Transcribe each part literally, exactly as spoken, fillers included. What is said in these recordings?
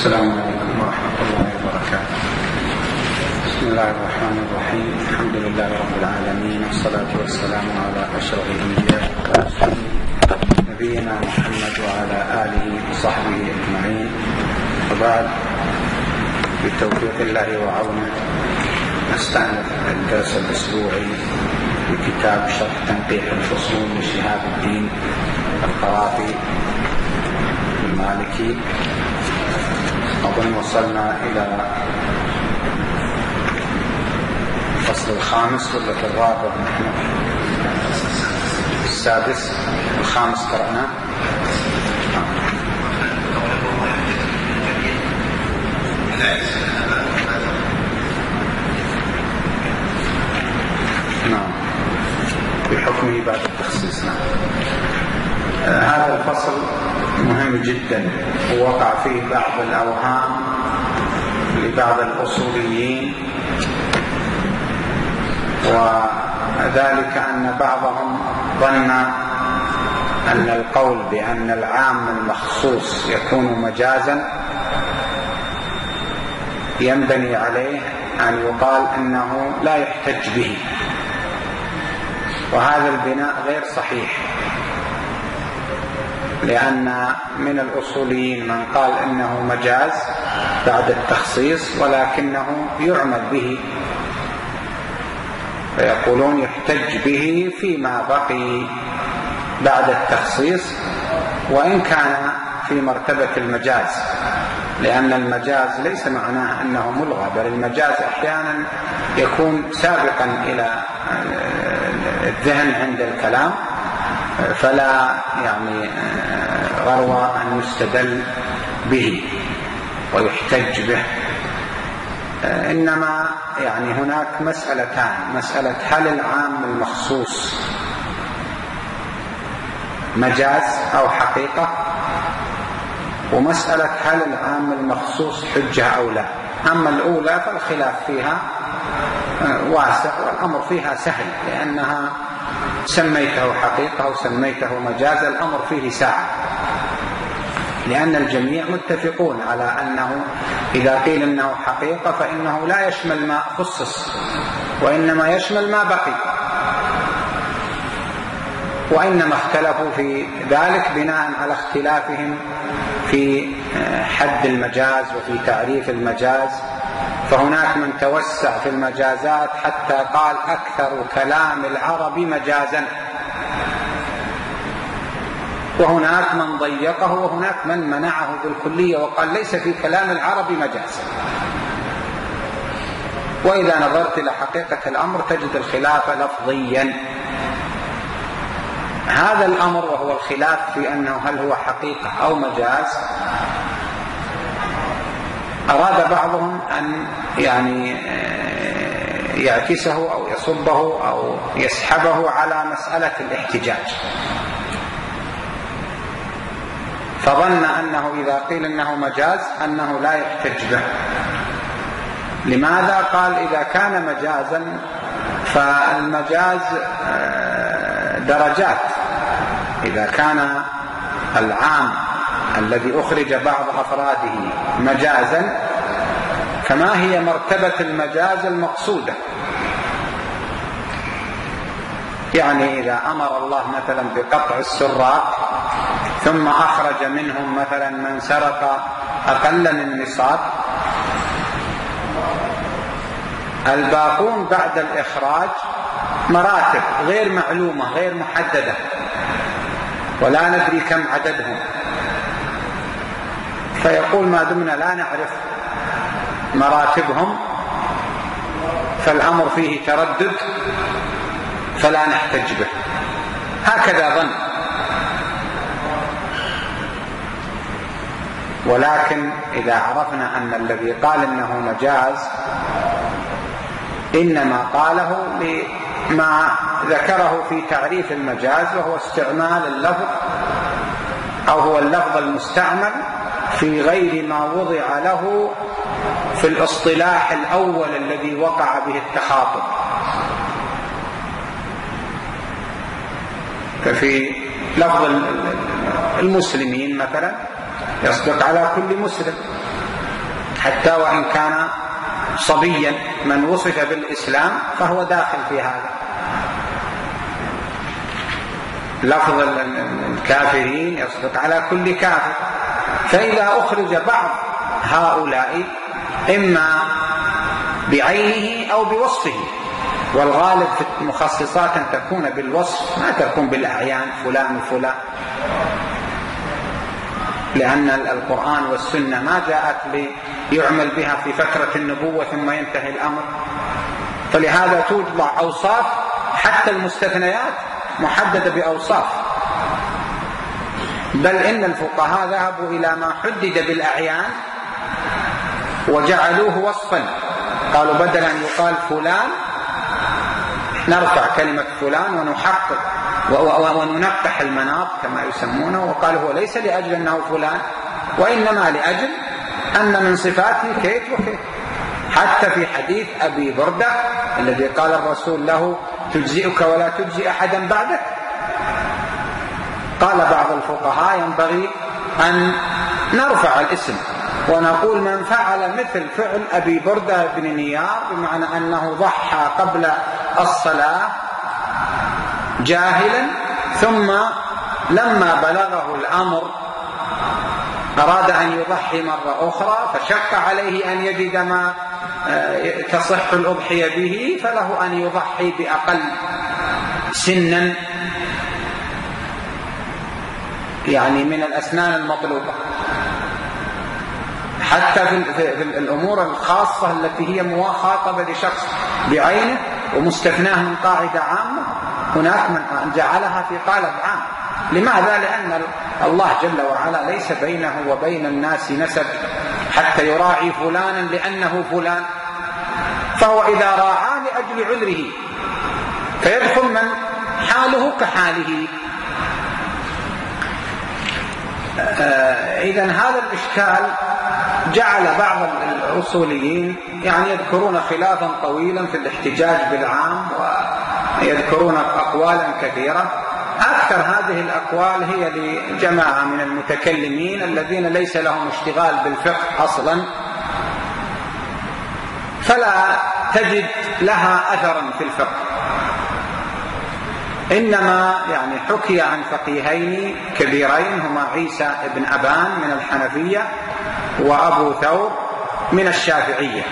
السلام عليكم ورحمة الله وبركاته. بسم الله الرحمن الرحيم. الحمد لله رب العالمين، والصلاة والسلام على أشرف الأنبياء والمرسلين نبينا محمد وعلى آله وصحبه أجمعين، وبعد، بتوفيق الله وعونه نستأنف الدرس الأسبوعي في كتاب شرح تنقيح الفصول لشهاب الدين القرافي المالكي. أظن وصلنا إلى الفصل الخامس ولا في الرابع؟ نحن السادس، الخامس قرأنا. نعم، بحكمه بعد التخصيص. نعم. آه هذا الفصل مهم جدا، ووقع فيه بعض الأوهام لبعض الأصوليين، وذلك أن بعضهم ظن أن القول بأن العام المخصوص يكون مجازا ينبني عليه أن يقال أنه لا يحتج به، وهذا البناء غير صحيح، لأن من الأصوليين من قال إنه مجاز بعد التخصيص ولكنه يعمل به، فيقولون يحتج به فيما بقي بعد التخصيص وإن كان في مرتبة المجاز، لأن المجاز ليس معناه أنه ملغى، بل المجاز أحيانا يكون سابقا إلى الذهن عند الكلام، فلا يعني غروى أن يستدل به ويحتج به. إنما يعني هناك مسألتان: مسألة هل العام المخصوص مجاز أو حقيقة، ومسألة هل العام المخصوص حجة أو لا. أما الأولى فالخلاف فيها واسع والأمر فيها سهل، لأنها سميته حقيقة أو سميته مجاز الأمر فيه ساعة، لأن الجميع متفقون على أنه إذا قيل أنه حقيقة فإنه لا يشمل ما خصص، وإنما يشمل ما بقي، وإنما اختلفوا في ذلك بناء على اختلافهم في حد المجاز وفي تعريف المجاز. فهناك من توسع في المجازات حتى قال أكثر كلام العرب مجازا، وهناك من ضيقه، وهناك من منعه بالكلية وقال ليس في كلام العرب مجاز. وإذا نظرت إلى حقيقة الأمر تجد الخلاف لفظيا. هذا الأمر وهو الخلاف في أنه هل هو حقيقة أو مجاز، أراد بعضهم أن يعني يعكسه أو يصبه أو يسحبه على مسألة الاحتجاج، فظن أنه إذا قيل أنه مجاز أنه لا يحتج به. لماذا؟ قال إذا كان مجازا فالمجاز درجات. إذا كان العام الذي أخرج بعض أفراده مجازا فما هي مرتبة المجاز المقصودة؟ يعني إذا أمر الله مثلا بقطع السراق ثم أخرج منهم مثلا من سرق أقل من نصاب، الباقون بعد الإخراج مراتب غير معلومة غير محددة، ولا ندري كم عددهم، فيقول ما دمنا لا نعرف مراتبهم فالأمر فيه تردد فلا نحتج به. هكذا ظن. ولكن إذا عرفنا أن الذي قال إنه مجاز إنما قاله لما ذكره في تعريف المجاز، وهو استعمال اللفظ أو هو اللفظ المستعمل في غير ما وضع له في الاصطلاح الأول الذي وقع به التخاطب. ففي لفظ المسلمين مثلا يصدق على كل مسلم، حتى وإن كان صبيا من وصف بالإسلام فهو داخل في هذا. لفظ الكافرين يصدق على كل كافر، فإذا أخرج بعض هؤلاء إما بعينه أو بوصفه، والغالب في المخصصات أن تكون بالوصف ما تكون بالأعيان فلان وفلان، لأن القرآن والسنة ما جاءت ليعمل بها في فترة النبوة ثم ينتهي الأمر، فلهذا توضع أوصاف حتى المستثنيات محددة بأوصاف. بل إن الفقهاء ذهبوا إلى ما حدد بالأعيان وجعلوه وصفا، قالوا بدل أن يقال فلان نرفع كلمة فلان ونحقق وننقح المناط كما يسمونه، وقال هو ليس لأجل أنه فلان وإنما لأجل أن من صفاته كيت وكيت. حتى في حديث أبي بردة الذي قال الرسول له تجزئك ولا تجزئ أحدا بعدك، قال بعض الفقهاء ينبغي أن نرفع الاسم ونقول من فعل مثل فعل أبي بردة بن نيار، بمعنى أنه ضحى قبل الصلاة جاهلا، ثم لما بلغه الأمر أراد أن يضحي مرة أخرى فشق عليه أن يجد ما تصح الأضحية به، فله أن يضحي بأقل سنا يعني من الأسنان المطلوبة، حتى في الأمور الخاصة التي هي مخاطبة لشخص بعينه ومستثناه من قاعدة عامة، هناك من جعلها في قالب عام. لماذا؟ لأن الله جل وعلا ليس بينه وبين الناس نسب حتى يراعي فلانا لأنه فلان، فهو إذا راعى لأجل عذره فيدخل من حاله كحاله. إذن هذا الإشكال جعل بعض الأصوليين يعني يذكرون خلافا طويلا في الاحتجاج بالعام، ويذكرون أقوالا كثيرة. أكثر هذه الأقوال هي لجماعة من المتكلمين الذين ليس لهم اشتغال بالفقه أصلا، فلا تجد لها أثرا في الفقه، إنما يعني حكي عن فقيهين كبيرين هما عيسى بن أبان من الحنفية وأبو ثور من الشافعية.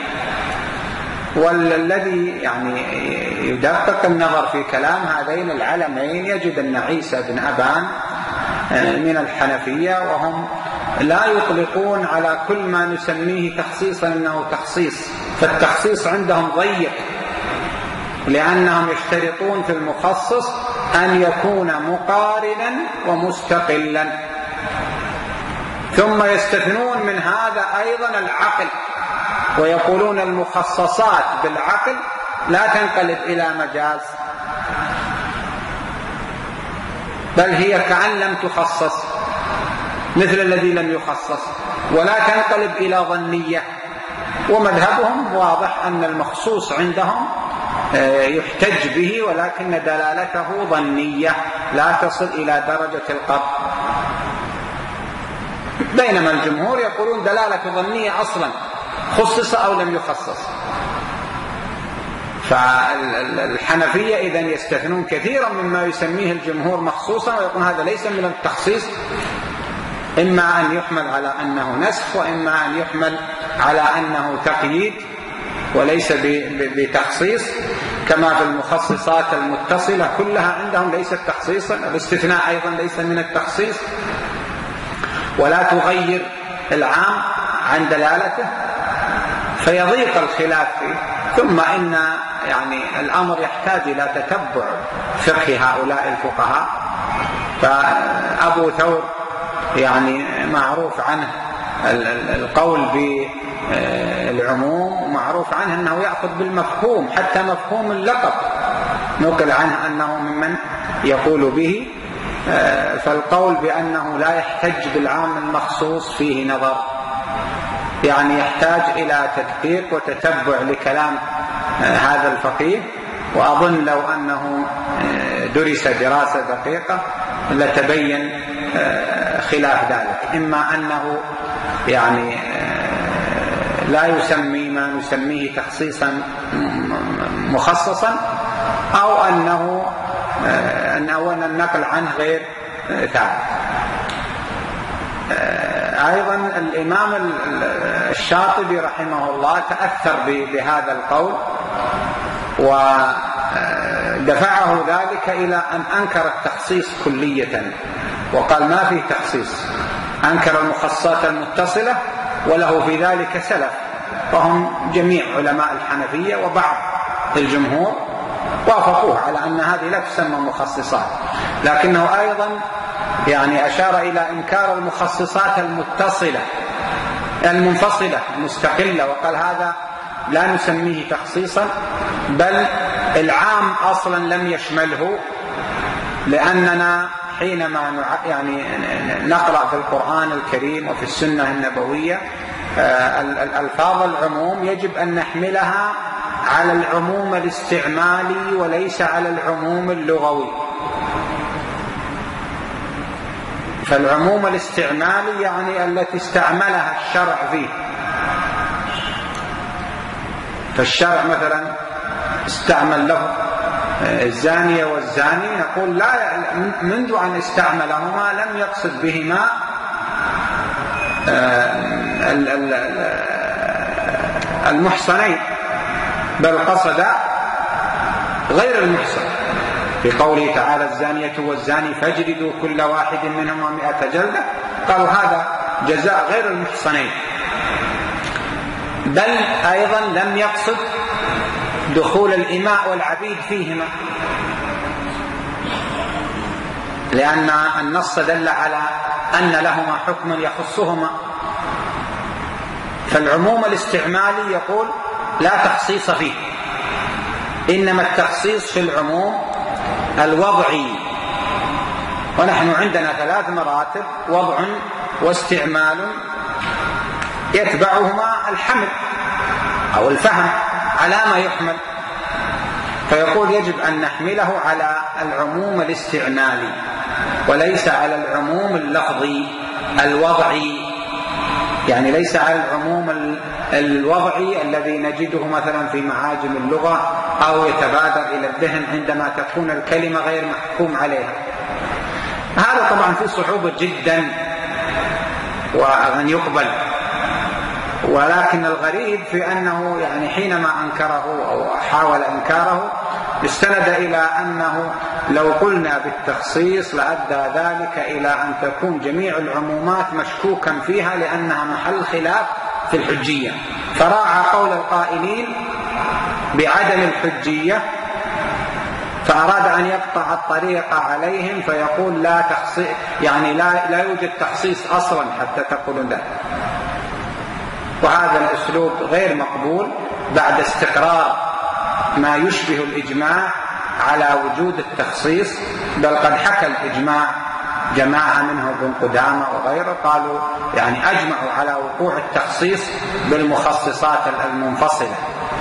والذي يعني يدقق النظر في كلام هذين العلمين يجد أن عيسى بن أبان من الحنفية، وهم لا يطلقون على كل ما نسميه تخصيصا أنه تخصيص، فالتخصيص عندهم ضيق، لأنهم يشترطون في المخصص أن يكون مقارنا ومستقلا، ثم يستثنون من هذا أيضا العقل، ويقولون المخصصات بالعقل لا تنقلب إلى مجاز، بل هي كأن لم تخصص مثل الذي لم يخصص، ولا تنقلب إلى ظنية. ومذهبهم واضح أن المخصوص عندهم يحتج به، ولكن دلالته ظنية لا تصل إلى درجة القطع، بينما الجمهور يقولون دلالة ظنية أصلا، خصص أو لم يخصص. فالحنفية إذن يستثنون كثيرا مما يسميه الجمهور مخصوصا، ويقول هذا ليس من التخصيص، إما أن يحمل على أنه نسخ، وإما أن يحمل على أنه تقييد وليس بتخصيص، كما في المخصصات المتصلة كلها عندهم ليست تخصيصا، الاستثناء أيضا ليس من التخصيص، ولا تغير العام عن دلالته، فيضيق الخلاف فيه. ثم إن يعني الأمر يحتاج إلى تتبع فقه هؤلاء الفقهاء. فأبو ثور يعني معروف عنه القول بالعموم، ومعروف عنه أنه يأخذ بالمفهوم، حتى مفهوم اللقب نقل عنه أنه ممن يقول به. فالقول بأنه لا يحتج بالعام المخصوص فيه نظر، يعني يحتاج إلى تدقيق وتتبع لكلام هذا الفقيه، وأظن لو أنه درس دراسة دقيقة لتبين خلاف ذلك، إما أنه يعني لا يسمي ما نسميه تخصيصا مخصصا، أو أنه أن النقل عنه غير ثابت. أيضا الإمام الشاطبي رحمه الله تأثر بهذا القول، ودفعه ذلك إلى أن أنكر التخصيص كلية، وقال ما فيه تخصيص، أنكر المخصصات المتصلة، وله في ذلك سلف، وهم جميع علماء الحنفية وبعض الجمهور وافقوه على أن هذه لا تسمى مخصصات، لكنه أيضا يعني أشار إلى إنكار المخصصات المتصلة المنفصلة المستقلة، وقال هذا لا نسميه تخصيصا، بل العام أصلا لم يشمله، لأننا حينما يعني نقرأ في القرآن الكريم وفي السنة النبوية الألفاظ العموم يجب أن نحملها على العموم الاستعمالي وليس على العموم اللغوي. فالعموم الاستعمالي يعني التي استعملها الشرع فيه، فالشرع مثلا استعمل له الزانية والزاني، نقول لا، منذ أن استعملهما لم يقصد بهما المحصنين، بل قصد غير المحصن، في قوله تعالى الزانية والزاني فاجلدوا كل واحد منهما مئة جلدة، قالوا هذا جزاء غير المحصنين، بل أيضا لم يقصد دخول الإماء والعبيد فيهما، لأن النص دل على أن لهما حكم يخصهما. فالعموم الاستعمالي يقول لا تخصيص فيه، إنما التخصيص في العموم الوضعي، ونحن عندنا ثلاث مراتب: وضع واستعمال يتبعهما الحمل أو الفهم على ما يحمل، فيقول يجب أن نحمله على العموم الاستعمالي وليس على العموم اللفظي الوضعي، يعني ليس على العموم الوضعي الذي نجده مثلا في معاجم اللغة أو يتبادر إلى الذهن عندما تكون الكلمة غير محكوم عليها. هذا طبعا فيه صعوبة جدا وأن يقبل، ولكن الغريب في أنه يعني حينما أنكره أو حاول إنكاره استند إلى أنه لو قلنا بالتخصيص لأدى ذلك إلى أن تكون جميع العمومات مشكوكا فيها لأنها محل خلاف في الحجية، فراعى قول القائلين بعدم الحجية، فأراد أن يقطع الطريق عليهم فيقول لا تخصيص، يعني لا, لا يوجد تخصيص أصلا حتى تقولون ذلك. وهذا الأسلوب غير مقبول بعد استقرار ما يشبه الإجماع على وجود التخصيص، بل قد حكى الإجماع جماعة منهم ابن قدامة وغيره قالوا يعني أجمعوا على وقوع التخصيص بالمخصصات المنفصلة.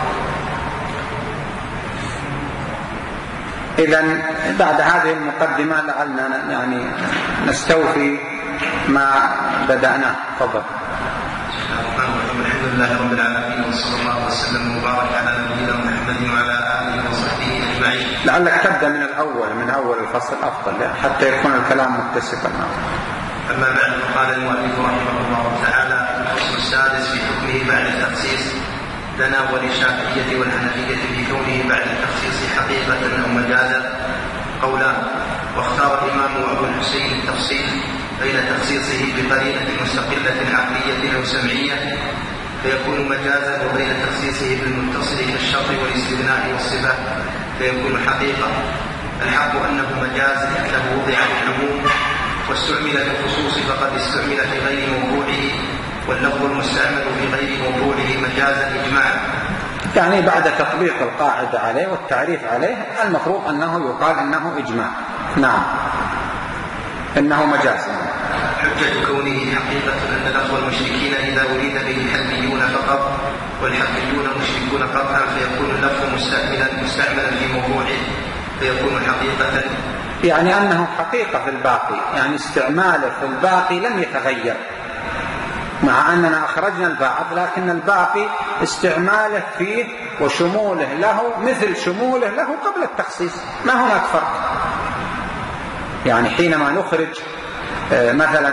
إذن بعد هذه المقدمة لعلنا يعني نستوفي ما بدأناه. تفضل. الحمد لله رب العالمين، وصلى الله وسلم وبارك على نبينا محمد وعلى آله وصحبه أجمعين. لعلك تبدأ من الأول من أول الفصل أفضل حتى يكون الكلام متسقا. أما بعد، قال المؤلف رحمه الله تعالى: الفصل السادس في حكمه بعد التخصيص. لنا وللشافعية والحنفية في كونه بعد التخصيص حقيقة أو مجازا قولان، واختار الإمام أبو الحسين التفصيل بين تخصيصه بقرينة مستقلة عقلية أو سمعية فيكون مجازا، وبين تخصيصه بالمتصل كالشرط والاستثناء والصفة فيكون حقيقة. الحق أنه مجاز لأنه وضع للعموم واستعمل للخصوص فقد استعمل في غير موضوعه، واللفظ المستعمل في غير موضوعه مجازا إجماعا. يعني بعد تطبيق القاعدة عليه والتعريف عليه المفروض أنه يقال أنه إجماع. نعم، إنه مجاز. حجة كونه حقيقة أن لفظ المشركين إذا أريد به الحلميون فقط والحقيون مشركون قطعا فيكون اللفظ مستعملا مستعملا في موضوعه فيكون حقيقة، يعني أنه حقيقة في الباقي، يعني استعماله في الباقي لم يتغير، مع أننا أخرجنا البعض، لكن الباقي استعماله فيه وشموله له مثل شموله له قبل التخصيص، ما هناك فرق. يعني حينما نخرج مثلا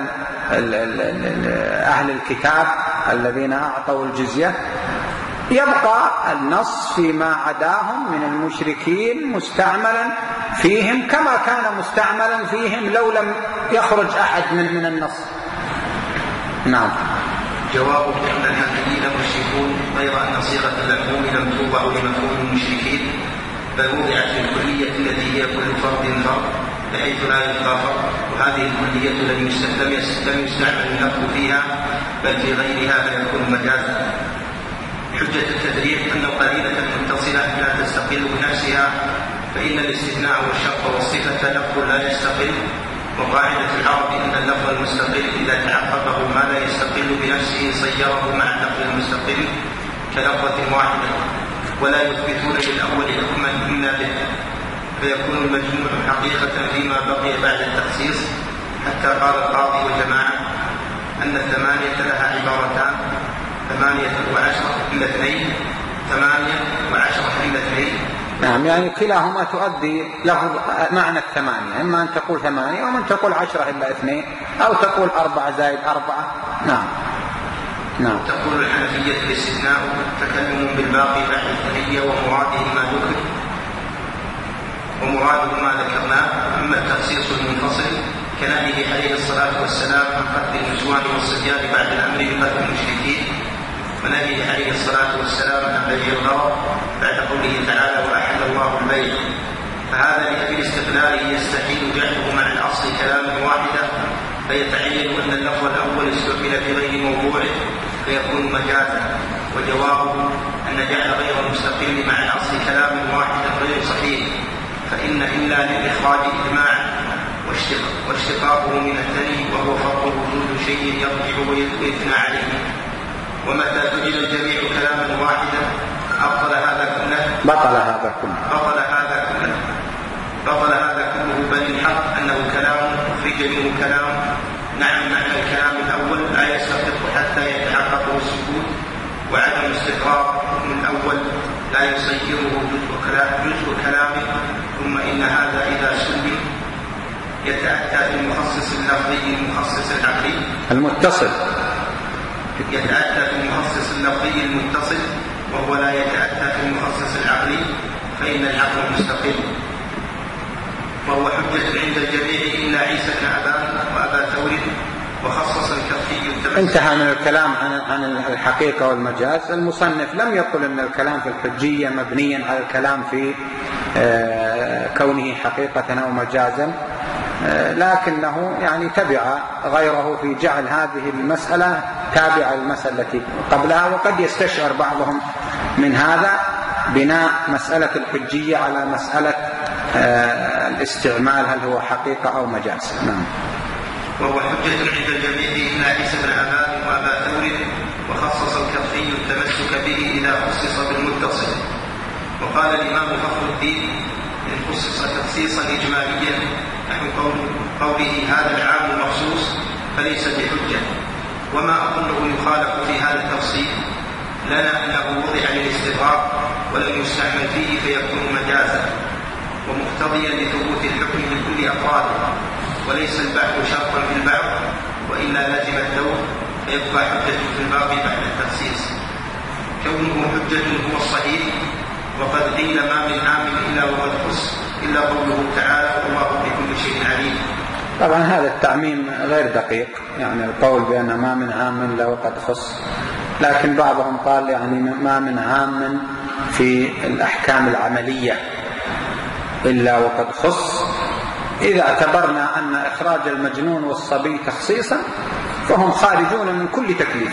أهل الكتاب الذين أعطوا الجزية يبقى النص فيما عداهم من المشركين مستعملا فيهم كما كان مستعملا فيهم لو لم يخرج أحد من من النص. نعم. جوابه أن الحنفيين مشركون، غير أن صيغة المفهوم لم توضع لمفهوم المشركين، بل وضعت في الكلية التي هي كل فرد فرد بحيث لا يبقى فرد، وهذه الكلية لم يستعمل اللفظ فيها بل في غيرها فيكون مجازا. حجة التدريب أن القرينة المتصلة لا تستقل بنفسها، فإن الاستثناء والشرط والصفة لفظ لا يستقل، وقاعدة العرب أن اللفظ المستقل إذا تعقبه ما لا يستقل بنفسه صيره مع اللفظ المستقل كلفظة واحدة، ولا يثبتون للأول حكما إلا به، فيكون المجموع حقيقة فيما بقي بعد التخصيص. حتى قال القاضي وجماعة أن الثمانية لها عبارتان: ثمانية وعشرة إلا اثنين، ثمانية وعشرة إلا اثنين. نعم، يعني كلاهما تؤدي لفظ معنى الثمانية، إما أن تقول ثمانية أو أن تقول عشرة إلا اثنين، أو تقول أربعة زائد أربعة. نعم. نعم. تقول الحنفية الاستثناء تكلم بالباقي بعد الثنية ومراده ما ذكر ومراده ما ذكرناه. أما التخصيص المنفصل كنهيه عليه الصلاة والسلام عن قتل النسوان والصبيان بعد الأمر بقتل المشركين، ونهيه عليه الصلاة والسلام عن بيع الغرض بعد قوله تعالى وأحل الله البيع، فهذا لأجل استقلاله يستحيل جعله مع الأصل كلاما واحدا، فيتعين أن اللفظ الأول استعمل في غير موضوعه فيكون مجازا. وجوابه أن جعل غير المستقل مع الأصل كلاما واحدا غير صحيح، فإن إلا للإخراج إجماعا واشتقاقه من الثاني، وهو فرق وجود شيء يرجع ويثنى عليه. ومتى تجد الجميع كلاما واحدا أبطل هذا كله بطل هذا كله بطل هذا كله بطل هذا كله بل الحق أنه كلام أخرج منه كلام. نعم، معنى الكلام الأول لا يستقر حتى يتحقق السكوت، وعدم استقرار من الأول لا يصيره جزء كلامه. ثم إن هذا إذا سلم يتأتى في المخصص اللفظي المخصص العقلي المتصل يتأتى في المخصص اللفظي المتصل، وهو لا يتأتى في المخصص العقلي، فإن العقل مستقل، وهو حجة عند الجميع إلا عيسى بن أبان وأبا ثور، وخصص الكفي التمسك. انتهى من الكلام عن عن الحقيقة والمجاز. المصنف لم يقل أن الكلام في الحجية مبنيا على الكلام في كونه حقيقة أو مجازا، لكنه يعني تبع غيره في جعل هذه المسألة تابعة للمسألة التي قبلها، وقد يستشعر بعضهم من هذا بناء مسألة الحجية على مسألة الاستعمال هل هو حقيقة أو مجاز. نعم. وهو حجة عند الجميع إلا عيسى بن أبان وأبا ثور، وخصص الكفي التمسك به إذا خصص بالمتصل. وقال الإمام فخر الدين إن خصص تخصيصا إجماليا نحو قوله هذا العام المخصوص فليس بحجة، وما أظنه يخالف في هذا التفصيل لنا أنه وضع للاستغراق ولم يستعمل فيه فيكون مجازا ومقتضيا لثبوت الحكم لكل أفراده، وليس البحث شرطا في البعض وإلا لازم الدور فيبقى حجة في الباقي بعد التخصيص. كونه حجة هو الصحيح، وقد قيل ما من عام إلا وقد خص إلا قوله تعالى والله بكل شيء عليم. طبعا هذا التعميم غير دقيق، يعني القول بأن ما من عام إلا وقد خص، لكن بعضهم قال يعني ما من عام في الأحكام العملية إلا وقد خص. إذا اعتبرنا أن إخراج المجنون والصبي تخصيصا فهم خارجون من كل تكليف.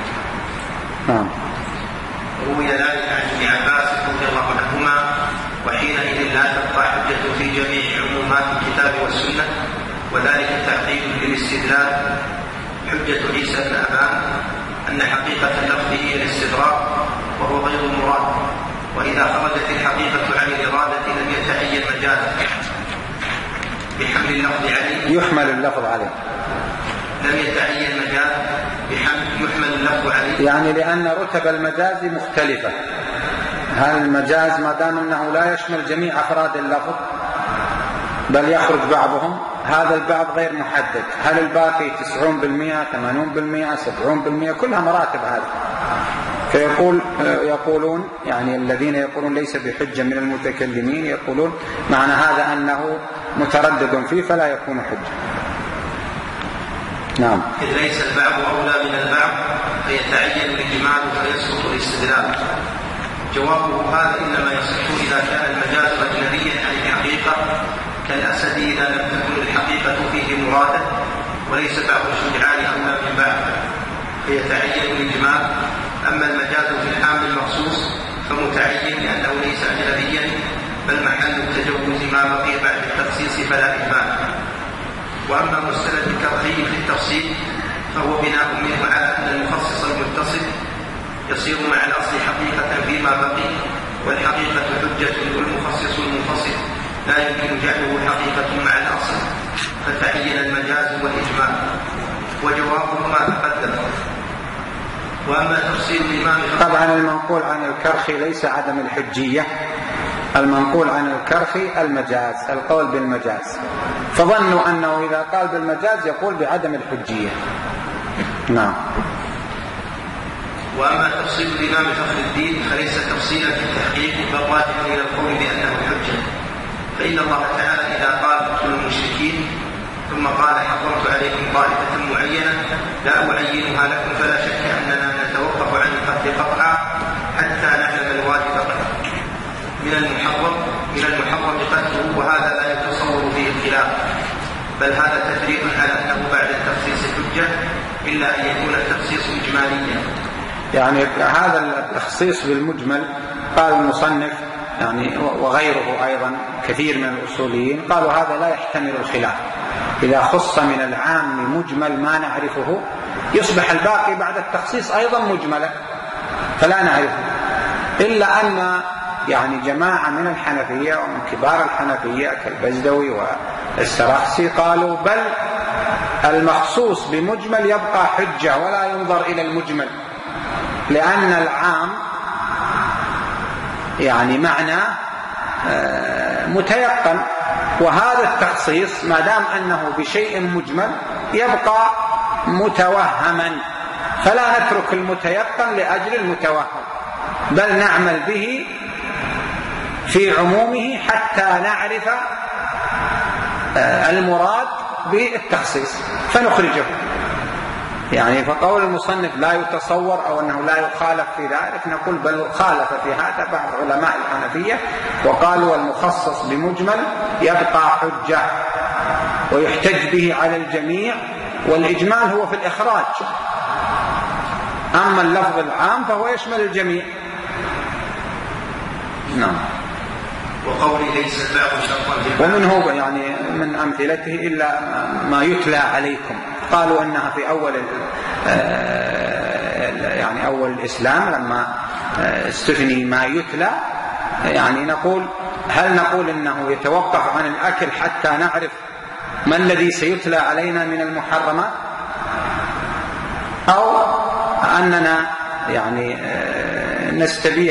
نعم. روي ذلك عن ابن عباس رضي الله عنهما، وحينئذ لا تبقى حجة في جميع عمومات الكتاب والسنة، وذلك تحقيق للاستدلال. حجة عيسى بن أبان أن حقيقة اللفظ هي الاستدراك وهو غير المراد، وإذا خرجت الحقيقة عن الإرادة لم يتعين مجازا بحمل اللفظ عليه يحمل اللفظ عليه لم يتعين مجاز بحمل يرد عليه؟ يعني لأن رتب المجاز مختلفة. هل المجاز ما دام أنه لا يشمل جميع أفراد اللفظ بل يخرج بعضهم، هذا البعض غير محدد، هل الباقي تسعون بالمئة ثمانون بالمئة سبعون بالمئة، كلها مراتب هذه. فيقول يقولون يعني الذين يقولون ليس بحجة من المتكلمين يقولون معنى هذا أنه متردد فيه فلا يكون حجة. نعم. إذ ليس البعض أولى من البعض فيتعين الإجمال فيسقط الاستدلال. جوابه هذا إنما يصح إذا كان المجاز أجنبيا عن الحقيقة كالأسد إذا لم تكن الحقيقة فيه مرادة، وليس بعض الشجعان أولى من بعض فيتعين الإجمال. أما المجاز في الحامل المخصوص فمتعين لأنه ليس أجنبيا بل محل التجوز ما بقي بعد التخصيص فلا إجمال. وأما مستند الكرخي في التفصيل فهو بناء منه على أن المخصص المتصل يصير مع الأصل حقيقة فيما بقي، والحقيقة حجة والمخصص المنفصل لا يمكن جعله حقيقة مع الأصل، فتعين المجاز والإجمال. وجوابه ما تقدم. وأما تفصيل الإمام طبعا المنقول عن الكرخي ليس عدم الحجية، المنقول عن الكرخي المجاز، القول بالمجاز، فظنوا أنه إذا قال بالمجاز يقول بعدم الحجية. نعم. وأما تفصيل الإمام فخر الدين فليس تفصيلا في التحقيق بل راجع إلى القول بأنه حجة، فإن الله تعالى إذا قال اقتلوا المشركين ثم قال حرمت عليكم طائفة معينة لا أعينها لكم فلا شك أننا نتوقف عن القتل قطعا حتى نعلم الواجب من المحرم من المحرم قتله، وهذا لا يتصور فيه الخلاف، بل هذا تفريق على أنه بعد التخصيص حجة إلا أن يكون التخصيص إجماليا. يعني هذا التخصيص بالمجمل قال المصنف يعني وغيره أيضا كثير من الأصوليين قالوا هذا لا يحتمل الخلاف، إذا خص من العام مجمل ما نعرفه يصبح الباقي بعد التخصيص أيضا مجملا فلا نعرفه، إلا أن يعني جماعة من الحنفية ومن كبار الحنفية كالبزدوي والسرخسي قالوا بل المخصوص بمجمل يبقى حجة ولا ينظر إلى المجمل، لأن العام يعني معنى متيقن، وهذا التخصيص ما دام أنه بشيء مجمل يبقى متوهما، فلا نترك المتيقن لأجل المتوهم بل نعمل به في عمومه حتى نعرف المراد بالتخصيص فنخرجه. يعني فقول المصنف لا يتصور أو أنه لا يخالف في ذلك، نقول بل خالف في هذا بعض علماء الحنفية وقالوا المخصص بمجمل يبقى حجة ويحتج به على الجميع، والإجمال هو في الإخراج، أما اللفظ العام فهو يشمل الجميع. نعم. وقولي ليس البعض شرطا، ومنه يعني من أمثلته إلا ما يتلى عليكم، قالوا أنها في أول يعني أول الإسلام لما استثني ما يتلى، يعني نقول هل نقول أنه يتوقف عن الأكل حتى نعرف ما الذي سيتلى علينا من المحرمات، أو أننا يعني نستبيح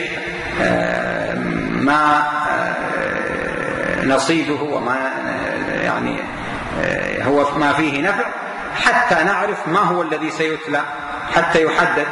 ما نصيده وما يعني هو ما فيه نفع حتى نعرف ما هو الذي سيتلى حتى يحدد.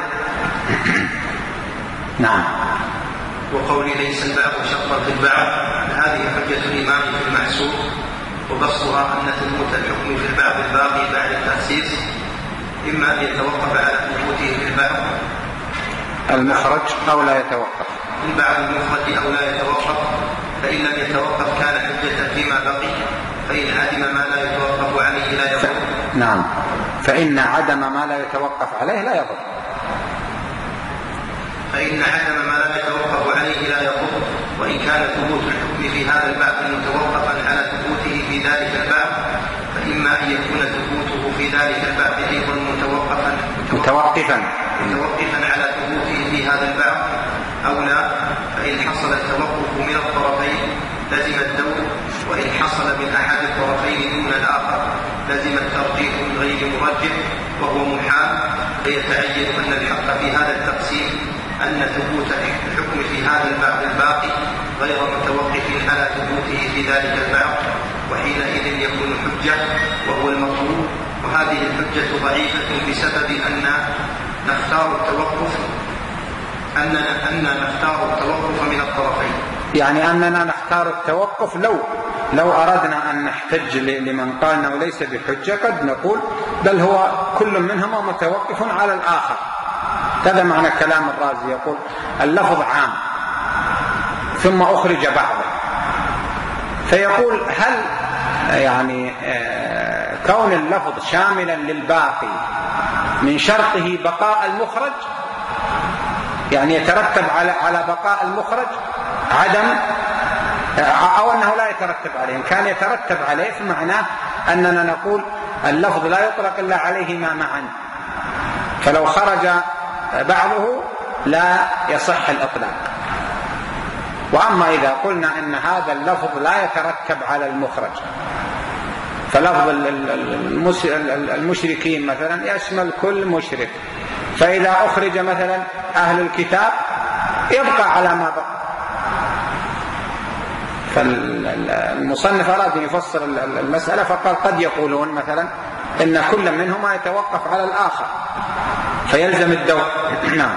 نعم. وقولي ليس البعض شرطا في البعض هذه حجة الإمام في المحسوب، وبسطها أن ثبوت الحكم في البعض الباقي بعد التخصيص إما أن يتوقف على ثبوته في البعض المخرج أو لا يتوقف البعض المخرج أو لا يتوقف، فإن لم يتوقف كان حجة فيما بقي، فإن عدم ما لا يتوقف عليه لا يضر. ف... نعم، فإن عدم ما لا يتوقف عليه لا يضر فإن عدم ما لا يتوقف عليه لا يضر وإن كان ثبوت الحكم في هذا الباب متوقفا على ثبوته في ذلك الباب، فإما أن يكون ثبوته في ذلك الباب أيضا متوقفا متوقفا متوقفا على ثبوته في هذا الباب أو لا، فإن حصل التوقف من الطرفين لزم الدور، وإن حصل من أحد الطرفين دون الآخر لزم الترجيح من غير مرجح وهو محال، فيتعين أن الحق في هذا التقسيم أن ثبوت الحكم في هذا البعض الباقي غير متوقف على ثبوته في ذلك البعض، وحينئذ يكون حجة وهو المطلوب. وهذه الحجة ضعيفة بسبب أن نختار التوقف أننا, أننا نختار التوقف من الطرفين، يعني أننا نختار التوقف لو لو أردنا أن نحتج لمن قال أنه ليس بحجة قد نقول بل هو كل منهما متوقف على الآخر. هذا معنى كلام الرازي، يقول اللفظ عام ثم أخرج بعضه، فيقول هل يعني كون اللفظ شاملا للباقي من شرطه بقاء المخرج، يعني يترتب على على بقاء المخرج عدم، أو أنه لا يترتب عليه؟ إن كان يترتب عليه فمعناه أننا نقول اللفظ لا يطلق إلا عليهما معا، فلو خرج بعضه لا يصح الإطلاق. وأما إذا قلنا أن هذا اللفظ لا يترتب على المخرج، فلفظ المشركين مثلا يشمل كل مشرك، فإذا أخرج مثلا أهل الكتاب يبقى على ما بقى. فالمصنف أراد أن يفسر المسألة فقال قد يقولون مثلا إن كل منهما يتوقف على الآخر فيلزم الدور. نعم.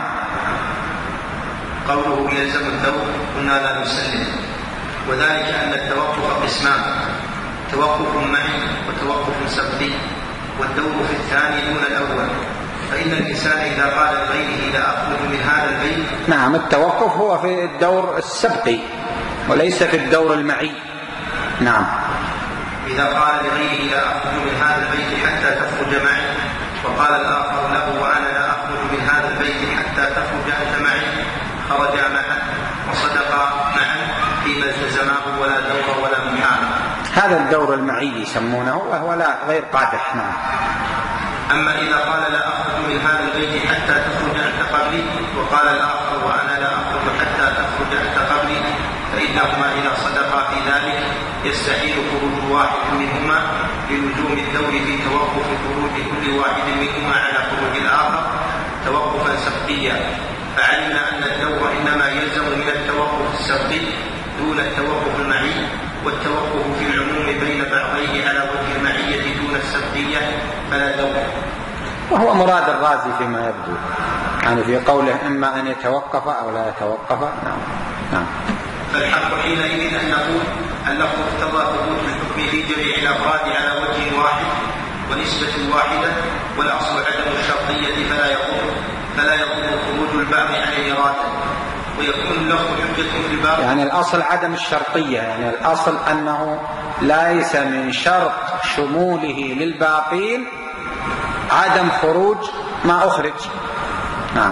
قوله يلزم الدور قلنا لا نسلم، وذلك أن التوقف قسمان: توقف معي وتوقف سبقي، والدور في الثاني دون الأول. فإن الإنسان إذا قال لغيره لا أخرج من هذا البيت، نعم، التوقف هو في الدور السبقي وليس في الدور المعي. نعم. إذا قال لغيره لا أخرج من هذا البيت حتى تخرج معي، وقال الآخر له وأنا لا أخرج من هذا البيت حتى تخرج أنت معي، خرجا معا وصدقا معا فيما التزماه ولا دور ولا محال. هذا الدور المعي يسمونه وهو لا غير قادح. نعم. أما إذا قال لا أخرج من هذا البيت حتى تخرج أنت قبلي، وقال الآخر وأنا لا أخرج حتى تخرج أنت قبلي، فإنهما إذا صدقا في ذلك يستحيل خروج واحد منهما للزوم الدور في توقف خروج كل واحد منهما على خروج الآخر توقفا سبقيا. فعلمنا أن الدور إنما يلزم من التوقف السبقي دون التوقف المعي، والتوقف في العموم بين بعضيه على وجه المعية دون السبقية فلا دور. وهو مراد الرازي فيما يبدو، يعني في قوله إما أن يتوقف أو لا يتوقف. نعم. نعم. فالحق حينئذ أن نقول اللفظ اقتضى ثبوت الحكم في جميع الأفراد على وجه واحد ونسبة واحدة، والأصل عدم الشرطية فلا يضر فلا يضر خروج البعض عن الإرادة، ويكون اللفظ حجة في الباب. يعني الأصل عدم الشرطية، يعني الأصل أنه ليس من شرط شموله للباقين عدم خروج ما أخرج. نعم.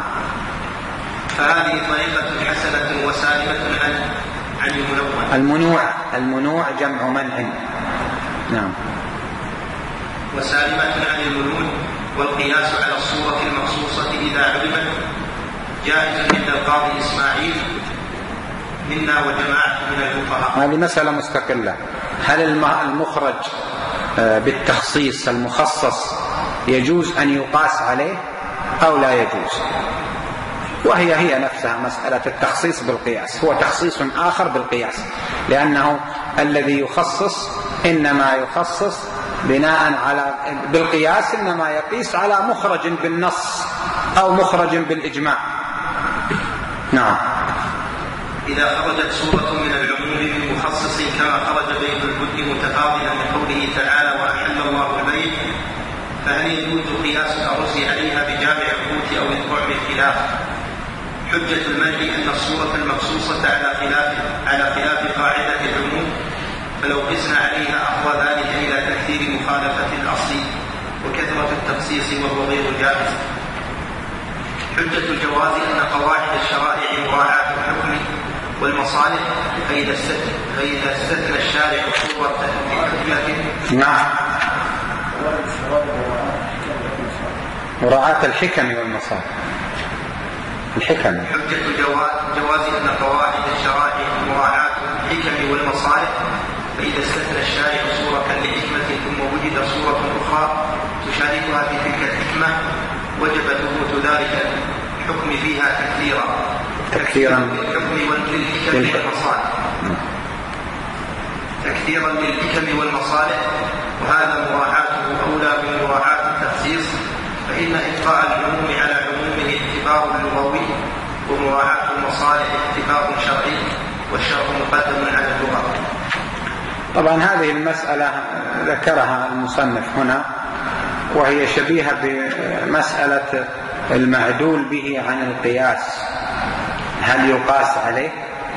فهذه طريقة حسنة وسالمة عن عن المنوع. المنوع المنوع جمع منع. نعم. وسالمة عن المنوع، والقياس على الصورة المخصوصة إذا علمت جائز عند القاضي إسماعيل منا وجماعة من الفقهاء. هذه مسألة مستقلة. هل المخرج بالتخصيص المخصص يجوز أن يقاس عليه أو لا يجوز؟ وهي هي نفسها مسألة التخصيص بالقياس، هو تخصيص آخر بالقياس، لأنه الذي يخصص إنما يخصص بناء على بالقياس، إنما يقيس على مخرج بالنص أو مخرج بالإجماع. نعم. إذا خرجت سورة من العموم من مخصص كما خرج بيت البد متفاضلا لقوله تعالى وأحل الله البيت، فهل يجوز قياس الأرز عليها بجامع القوت أو الطعم الخلاف؟ حجة المنع أن الصورة المخصوصة على خلاف على خلاف قاعدة العموم، فلو قسنا عليها أقوى ذلك إلى تكثير مخالفة الأصل وكثرة التخصيص وهو غير جائز. حجة الجواز أن قواعد الشرائع مراعاة الحكم والمصالح، فإذا استثنى فإذا استثنى الشارع صورة في حكمة. نعم. مراعاة الحكم والمصالح. الحكم. حجة الجواز أن قواعد الشرائع مراعاة الحكم والمصالح، فإذا استثنى الشارع صورة لحكمة ثم وجد صورة أخرى تشاركها في تلك الحكمة وجب ثبوت ذلك الحكم فيها تكثيرا تكثيرا للحكم والحكم والمصالح تكثيرا للحكم والمصالح، وهذا مراعاته أولى من مراعاة التخصيص، فإن إبقاء العموم على عمومه اعتبار لغوي، ومراعاة المصالح اعتبار شرعي، والشرع مقدم على اللغة. طبعا هذه المسألة ذكرها المصنف هنا، وهي شبيهة بمسألة المعدول به عن القياس، هل يقاس عليه؟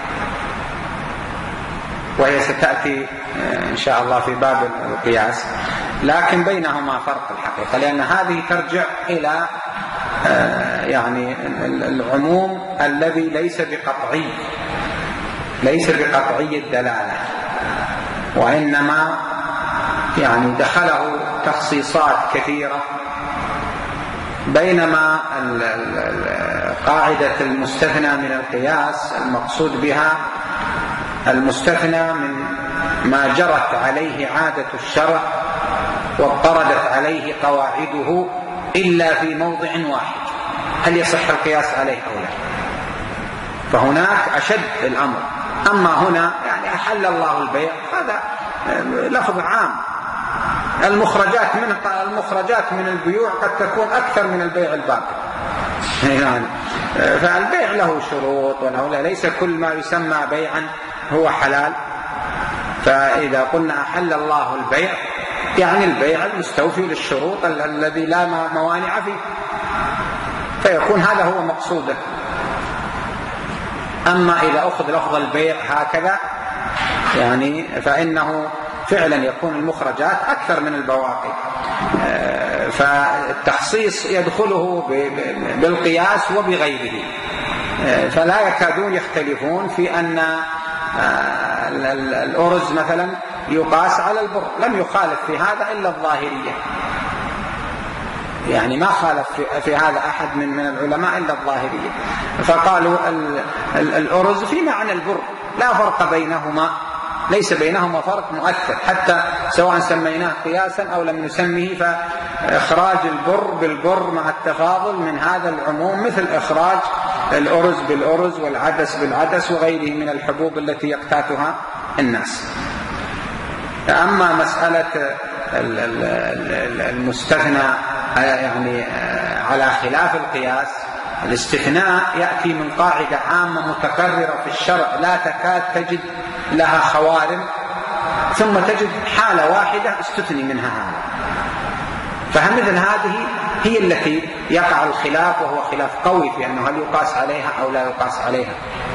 وهي ستأتي إن شاء الله في باب القياس، لكن بينهما فرق الحقيقة، لأن هذه ترجع إلى يعني العموم الذي ليس بقطعي ليس بقطعي الدلالة، وإنما يعني دخله تخصيصات كثيرة، بينما قاعدة المستثنى من القياس المقصود بها المستثنى من ما جرت عليه عادة الشرع واضطردت عليه قواعده إلا في موضع واحد، هل يصح القياس عليه أو لا؟ فهناك أشد الأمر. أما هنا يعني أحل الله البيع، هذا لفظ عام، المخرجات من المخرجات من البيوع قد تكون أكثر من البيع الباقي يعني، فالبيع له شروط وله، ليس كل ما يسمى بيعا هو حلال. فإذا قلنا أحل الله البيع يعني البيع المستوفي للشروط الذي لا موانع فيه، فيكون هذا هو مقصوده. أما إذا أخذ لفظ البيع هكذا يعني فإنه فعلا يكون المخرجات أكثر من البواقي، فالتخصيص يدخله بالقياس وبغيره، فلا يكادون يختلفون في أن الأرز مثلا يقاس على البر، لم يخالف في هذا إلا الظاهرية، يعني ما خالف في هذا أحد من من العلماء إلا الظاهرية، فقالوا الأرز في معنى البر، لا فرق بينهما، ليس بينهما فرق مؤثر، حتى سواء سميناه قياسا أو لم نسميه، فإخراج البر بالبر مع التفاضل من هذا العموم مثل إخراج الأرز بالأرز والعدس بالعدس وغيره من الحبوب التي يقتاتها الناس. أما مسألة المستثنى يعني على خلاف القياس، الاستثناء يأتي من قاعدة عامة متكررة في الشرع لا تكاد تجد لها خوارم، ثم تجد حالة واحدة استثني منها هذا، فمثل هذه هي التي يقع الخلاف، وهو خلاف قوي في أنه هل يقاس عليها أو لا يقاس عليها.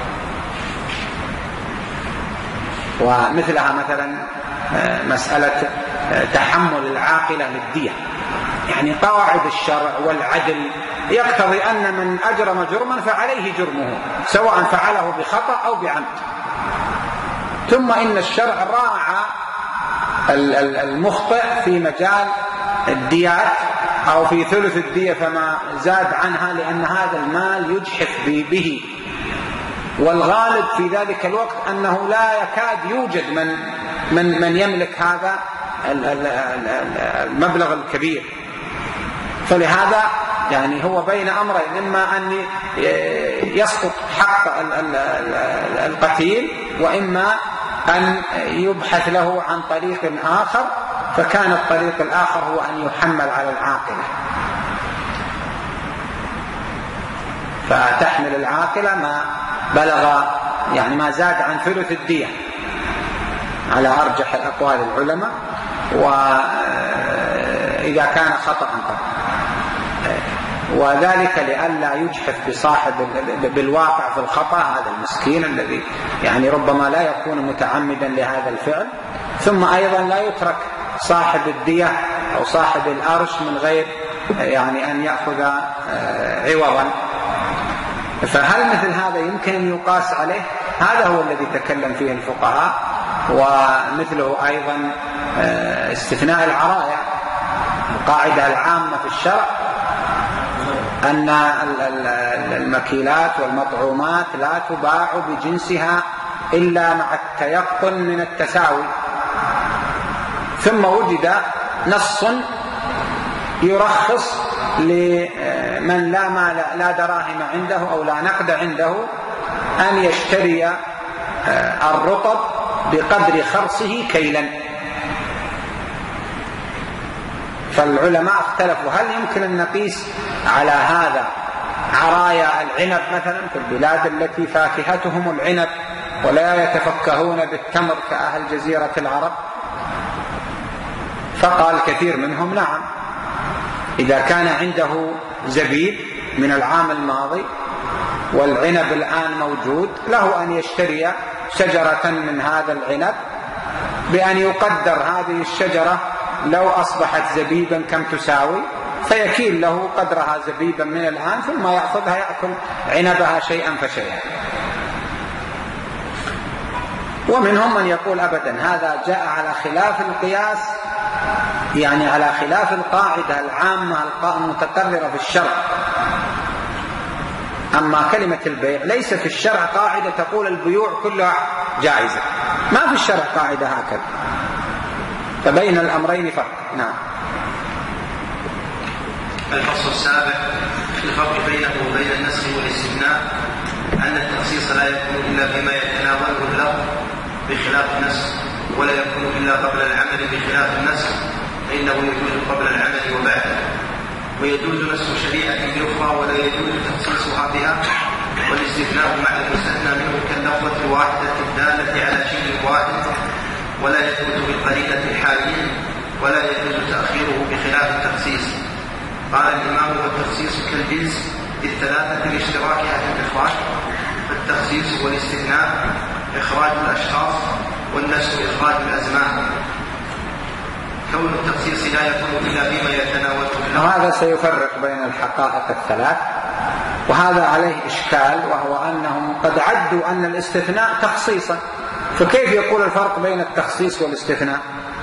ومثلها مثلا مسألة تحمل العاقلة للدية، يعني قواعد الشرع والعدل يقتضي أن من أجرم جرما فعليه جرمه سواء فعله بخطأ أو بعمد، ثم إن الشرع راعى المخطئ في مجال الديات أو في ثلث الدية فما زاد عنها، لأن هذا المال يجحف به، والغالب في ذلك الوقت أنه لا يكاد يوجد من من من يملك هذا المبلغ الكبير، فلهذا يعني هو بين أمرين، إما أن يسقط حق القتيل، وإما أن يبحث له عن طريق آخر، فكان الطريق الآخر هو أن يحمل على العاقلة، فتحمل العاقلة ما بلغ يعني ما زاد عن ثلث الدية على أرجح أقوال العلماء، وإذا كان خطأ قط، وذلك لئلا يجحف بصاحب بالواقع في الخطأ هذا المسكين الذي يعني ربما لا يكون متعمدا لهذا الفعل، ثم أيضا لا يترك صاحب الدية أو صاحب الأرش من غير يعني أن يأخذ عوضا. فهل مثل هذا يمكن أن يقاس عليه؟ هذا هو الذي تكلم فيه الفقهاء. ومثله أيضا استثناء العرايا، القاعدة العامة في الشرع أن المكيلات والمطعومات لا تباع بجنسها إلا مع التيقن من التساوي، ثم وجد نص يرخص لمن لا مال لا دراهم عنده أو لا نقد عنده أن يشتري الرطب بقدر خرصه كيلا. فالعلماء اختلفوا هل يمكن أن نقيس على هذا عرايا العنب مثلا في البلاد التي فاكهتهم العنب ولا يتفكهون بالتمر كأهل جزيرة العرب؟ فقال كثير منهم نعم، إذا كان عنده زبيب من العام الماضي والعنب الآن موجود له أن يشتري شجرة من هذا العنب بأن يقدر هذه الشجرة لو أصبحت زبيبا كم تساوي، فيكيل له قدرها زبيبا من الآن ثم يأخذها يأكل عنبها شيئا فشيئا. ومنهم من يقول أبدا هذا جاء على خلاف القياس، يعني على خلاف القاعدة العامة المتقررة في الشرع. أما كلمة البيع ليس في الشرع قاعدة تقول البيوع كلها جائزة، ما في الشرع قاعدة هكذا، فبين الأمرين فرق. نعم. الفصل السابع في الفرق بينه وبين النسخ والاستثناء أن التخصيص لا يكون إلا فيما يتناوله اللفظ بخلاف النسخ، ولا يكون إلا قبل العمل بخلاف النسخ، فإنه يجوز قبل العمل وبعده، ويجوز نسخ شريعة أخرى ولا يجوز تخصيصها بها، والاستثناء مع المستثنى منه كاللفظة الواحدة الدالة على شيء واحد، ولا يثبت بالقرينة الحالية، ولا يجوز تأخيره بخلاف التخصيص. قال الإمام والتخصيص كالجنس الثلاثة لاشتراكها في الإخراج، فالتخصيص والاستثناء إخراج الأشخاص، والنسخ إخراج الأزمان. كون التخصيص لا يكون إلا فيما يتناوله. وهذا سيفرق بين الحقائق الثلاث، وهذا عليه إشكال، وهو أنهم قد عدوا أن الاستثناء تخصيصا، فكيف يقول الفرق بين التخصيص والاستثناء؟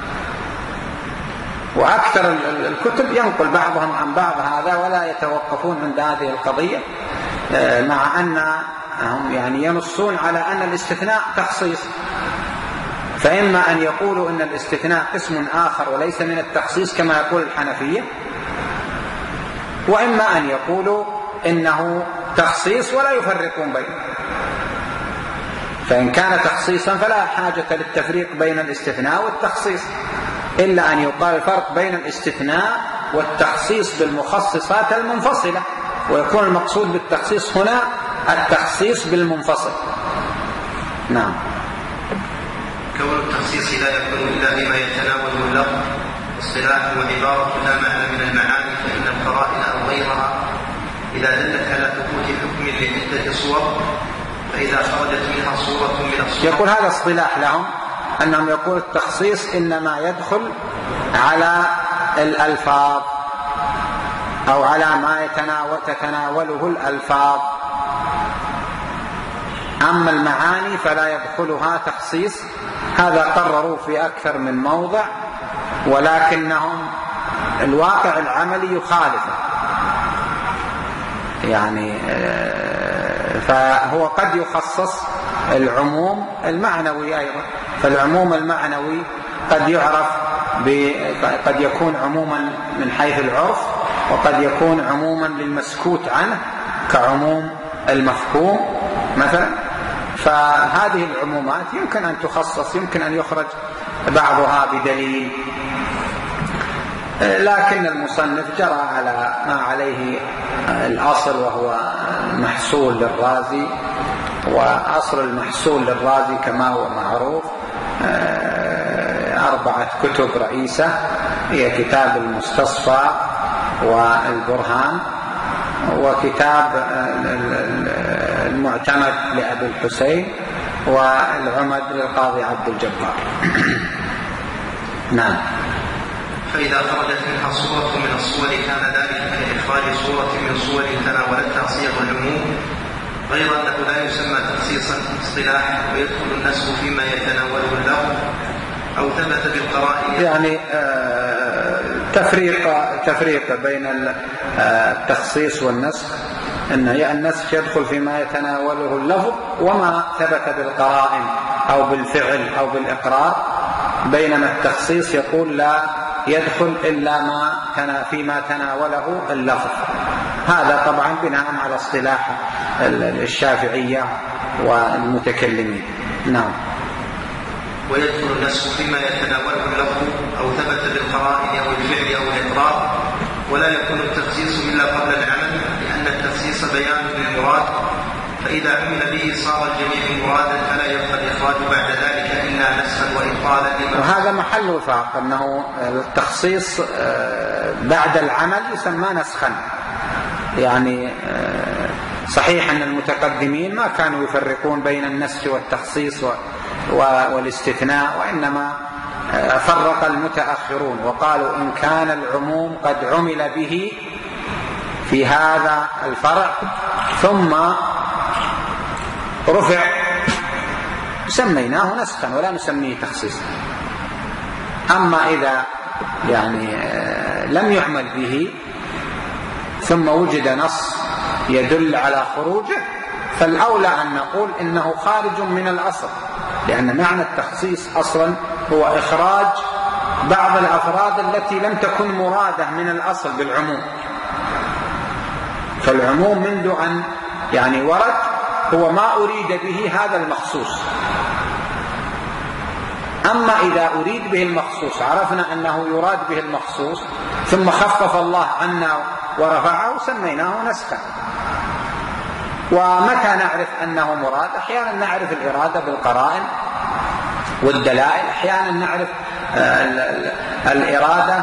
وأكثر الكتب ينقل بعضهم عن بعض هذا ولا يتوقفون عند هذه القضية، مع أنهم يعني ينصون على أن الاستثناء تخصيص. فإما أن يقولوا أن الاستثناء قسم آخر وليس من التخصيص كما يقول الحنفية، وإما أن يقولوا إنه تخصيص ولا يفرقون بينه. فإن كان تخصيصا فلا حاجة للتفريق بين الاستثناء والتخصيص، إلا أن يقال الفرق بين الاستثناء والتخصيص بالمخصصات المنفصلة، ويكون المقصود بالتخصيص هنا التخصيص بالمنفصل. نعم. كون التخصيص لا يكون إلا بما يتناول اللفظ اصطلاح وعبارة لا معنى من المعاني، فإن القرائن أو غيرها إذا دلت على ثبوت حكم لعدة صور، فإذا خرجت منها صورة من الصور. يقول هذا اصطلاح لهم، أنهم يقول التخصيص إنما يدخل على الألفاظ أو على ما يتناول تتناوله الألفاظ، أما المعاني فلا يدخلها تخصيص. هذا قرروا في أكثر من موضع، ولكنهم الواقع العملي يخالفه، يعني فهو قد يخصص العموم المعنوي أيضا، فالعموم المعنوي قد يعرف قد يكون عموما من حيث العرف، وقد يكون عموما للمسكوت عنه كعموم المفهوم مثلا. فهذه العمومات يمكن أن تخصص، يمكن أن يخرج بعضها بدليل، لكن المصنف جرى على ما عليه الأصل، وهو محصول للرازي. وأصل المحصول للرازي كما هو معروف أربعة كتب رئيسة، هي كتاب المستصفى والبرهان، وكتاب المعتمد لأبي الحسين، والعمد للقاضي عبد الجبار. نعم. فإذا خرجت منها صورة من الصور كان ذلك كإخراج صورة من صور تناولتها صيغ العموم، غير أنه لا يسمى تخصيصا اصطلاحا، ويدخل النسخ فيما يتناوله اللفظ أو ثبت بالقرائن. يعني تفريق تفريق بين التخصيص والنسخ، أن النسخ يدخل فيما يتناوله اللفظ وما ثبت بالقرائن أو بالفعل أو بالإقرار، بينما التخصيص يقول لا يدخل إلا ما فيما تناوله اللفظ. هذا طبعا بناء على اصطلاح الشافعية والمتكلمين. نعم. ويدخل النسخ فيما يتناوله اللفظ أو ثبت بالقرائن أو الفعل أو الإقرار، ولا يكون التخصيص إلا قبل العمل، لأن التخصيص بيان للمراد، فإذا عمل به صار الجميع مرادا، فلا يبقى الإخراج بعد ذلك إلا نسخا وإبطالا لما. وهذا محل وفاق، أنه التخصيص بعد العمل يسمى نسخا. يعني صحيح أن المتقدمين ما كانوا يفرقون بين النسخ والتخصيص والاستثناء، وإنما فرق المتأخرون وقالوا إن كان العموم قد عمل به في هذا الفرع ثم رفع سميناه نسخا ولا نسميه تخصيصا. أما إذا يعني لم يعمل به ثم وجد نص يدل على خروجه، فالأولى أن نقول إنه خارج من الأصل، لأن معنى التخصيص أصلا هو إخراج بعض الأفراد التي لم تكن مرادة من الأصل بالعموم. فالعموم منذ أن يعني ورد هو ما أريد به هذا المخصوص. أما إذا أريد به المخصوص عرفنا أنه يراد به المخصوص ثم خفف الله عنا ورفعه سميناه نسخا. ومتى نعرف أنه مراد؟ أحيانا نعرف الإرادة بالقرائن والدلائل، أحيانا نعرف الإرادة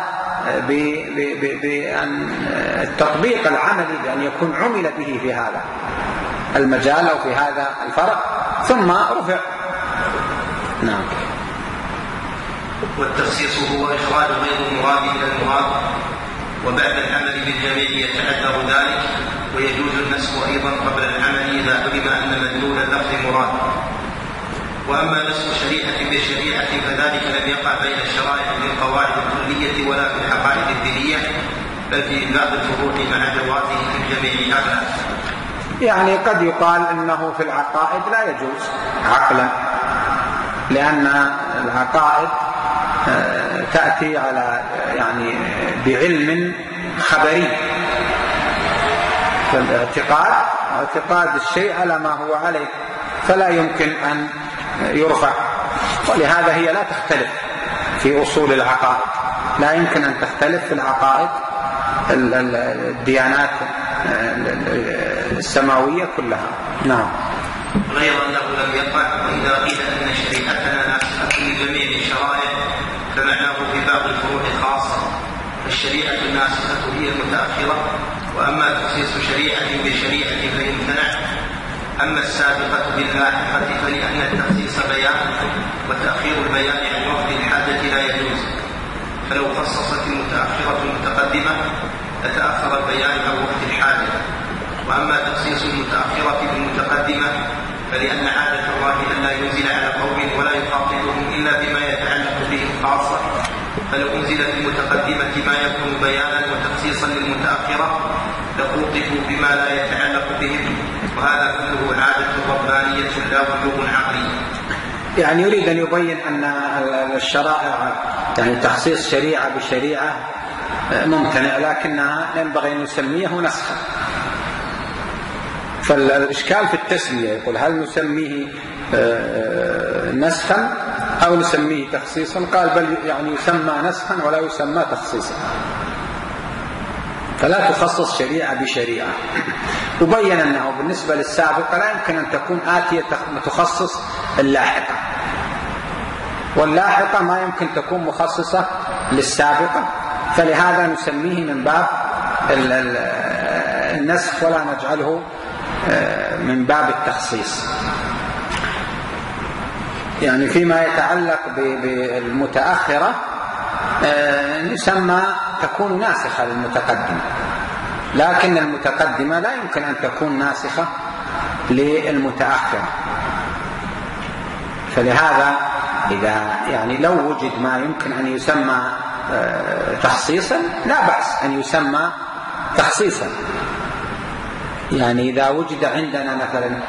بأن التطبيق العملي بأن يكون عمل به في هذا المجال أو في هذا الفرع ثم رفع. نعم. والتخصيص هو إخراج غير المراد إلى المراد، وبعد العمل بالجميع يتعذر ذلك، ويجوز النسخ أيضا قبل العمل إذا علم أن مدلول اللفظ مراد. وأما نسخ شريعة بشريعة فذلك لم يقع بين الشرائع في القواعد الكلية ولا في الحقائق الدينية، بل في بعض الفروع مع جوازه في الجميع هذا. يعني قد يقال إنه في العقائد لا يجوز عقلا، لأن العقائد تأتي على يعني بعلم خبري، فالاعتقاد اعتقاد الشيء على ما هو عليه فلا يمكن أن يرفع، ولهذا هي لا تختلف في أصول العقائد، لا يمكن أن تختلف في العقائد الديانات السماوية كلها. نعم. غير أنه لم يقع، وإذا قيل أن شريعتنا ناسخة لجميع الشرائع فمعناه في بعض الفروع خاصة، فالشريعة الناسخة هي المتأخرة، وأما تخصيص شريعة بشريعة فيمتنع. أما السابقة باللاحقة فلأن التخصيص بيان، وتأخير البيان عن وقت الحاجة لا يجوز، فلو خصصت المتأخرة المتقدمة لتأخر البيان عن وقت الحاجة. وأما تخصيص المتأخرة بالمتقدمة فلأن عادة الله أن لا ينزل على قوم ولا يخاطبهم إلا بما يتعلق بهم خاصة، فلو أنزل في المتقدمة ما يكون بيانا وتخصيصا للمتأخرة لخوطبوا بما لا يتعلق بهم، وهذا كله عادة ربانية لا وجوب عقلي. يعني يريد أن يبين أن الشرائع يعني تخصيص شريعة بشريعة ممتنع، لكنها ينبغي أن نسميه نسخا. فالإشكال في التسمية، يقول هل نسميه نسخا أو نسميه تخصيصا؟ قال بل يعني يسمى نسخا ولا يسمى تخصيصا، فلا تخصص شريعة بشريعة. وبين أنه بالنسبة للسابقة لا يمكن أن تكون آتية تخصص اللاحقة، واللاحقة ما يمكن تكون مخصصة للسابقة، فلهذا نسميه من باب النسخ ولا نجعله من باب التخصيص. يعني فيما يتعلق بالمتأخرة نسمى تكون ناسخة للمتقدمة، لكن المتقدمة لا يمكن أن تكون ناسخة للمتأخرة. فلهذا إذا يعني لو وجد ما يمكن أن يسمى تخصيصا لا بأس أن يسمى تخصيصا. يعني إذا وجد عندنا مثلا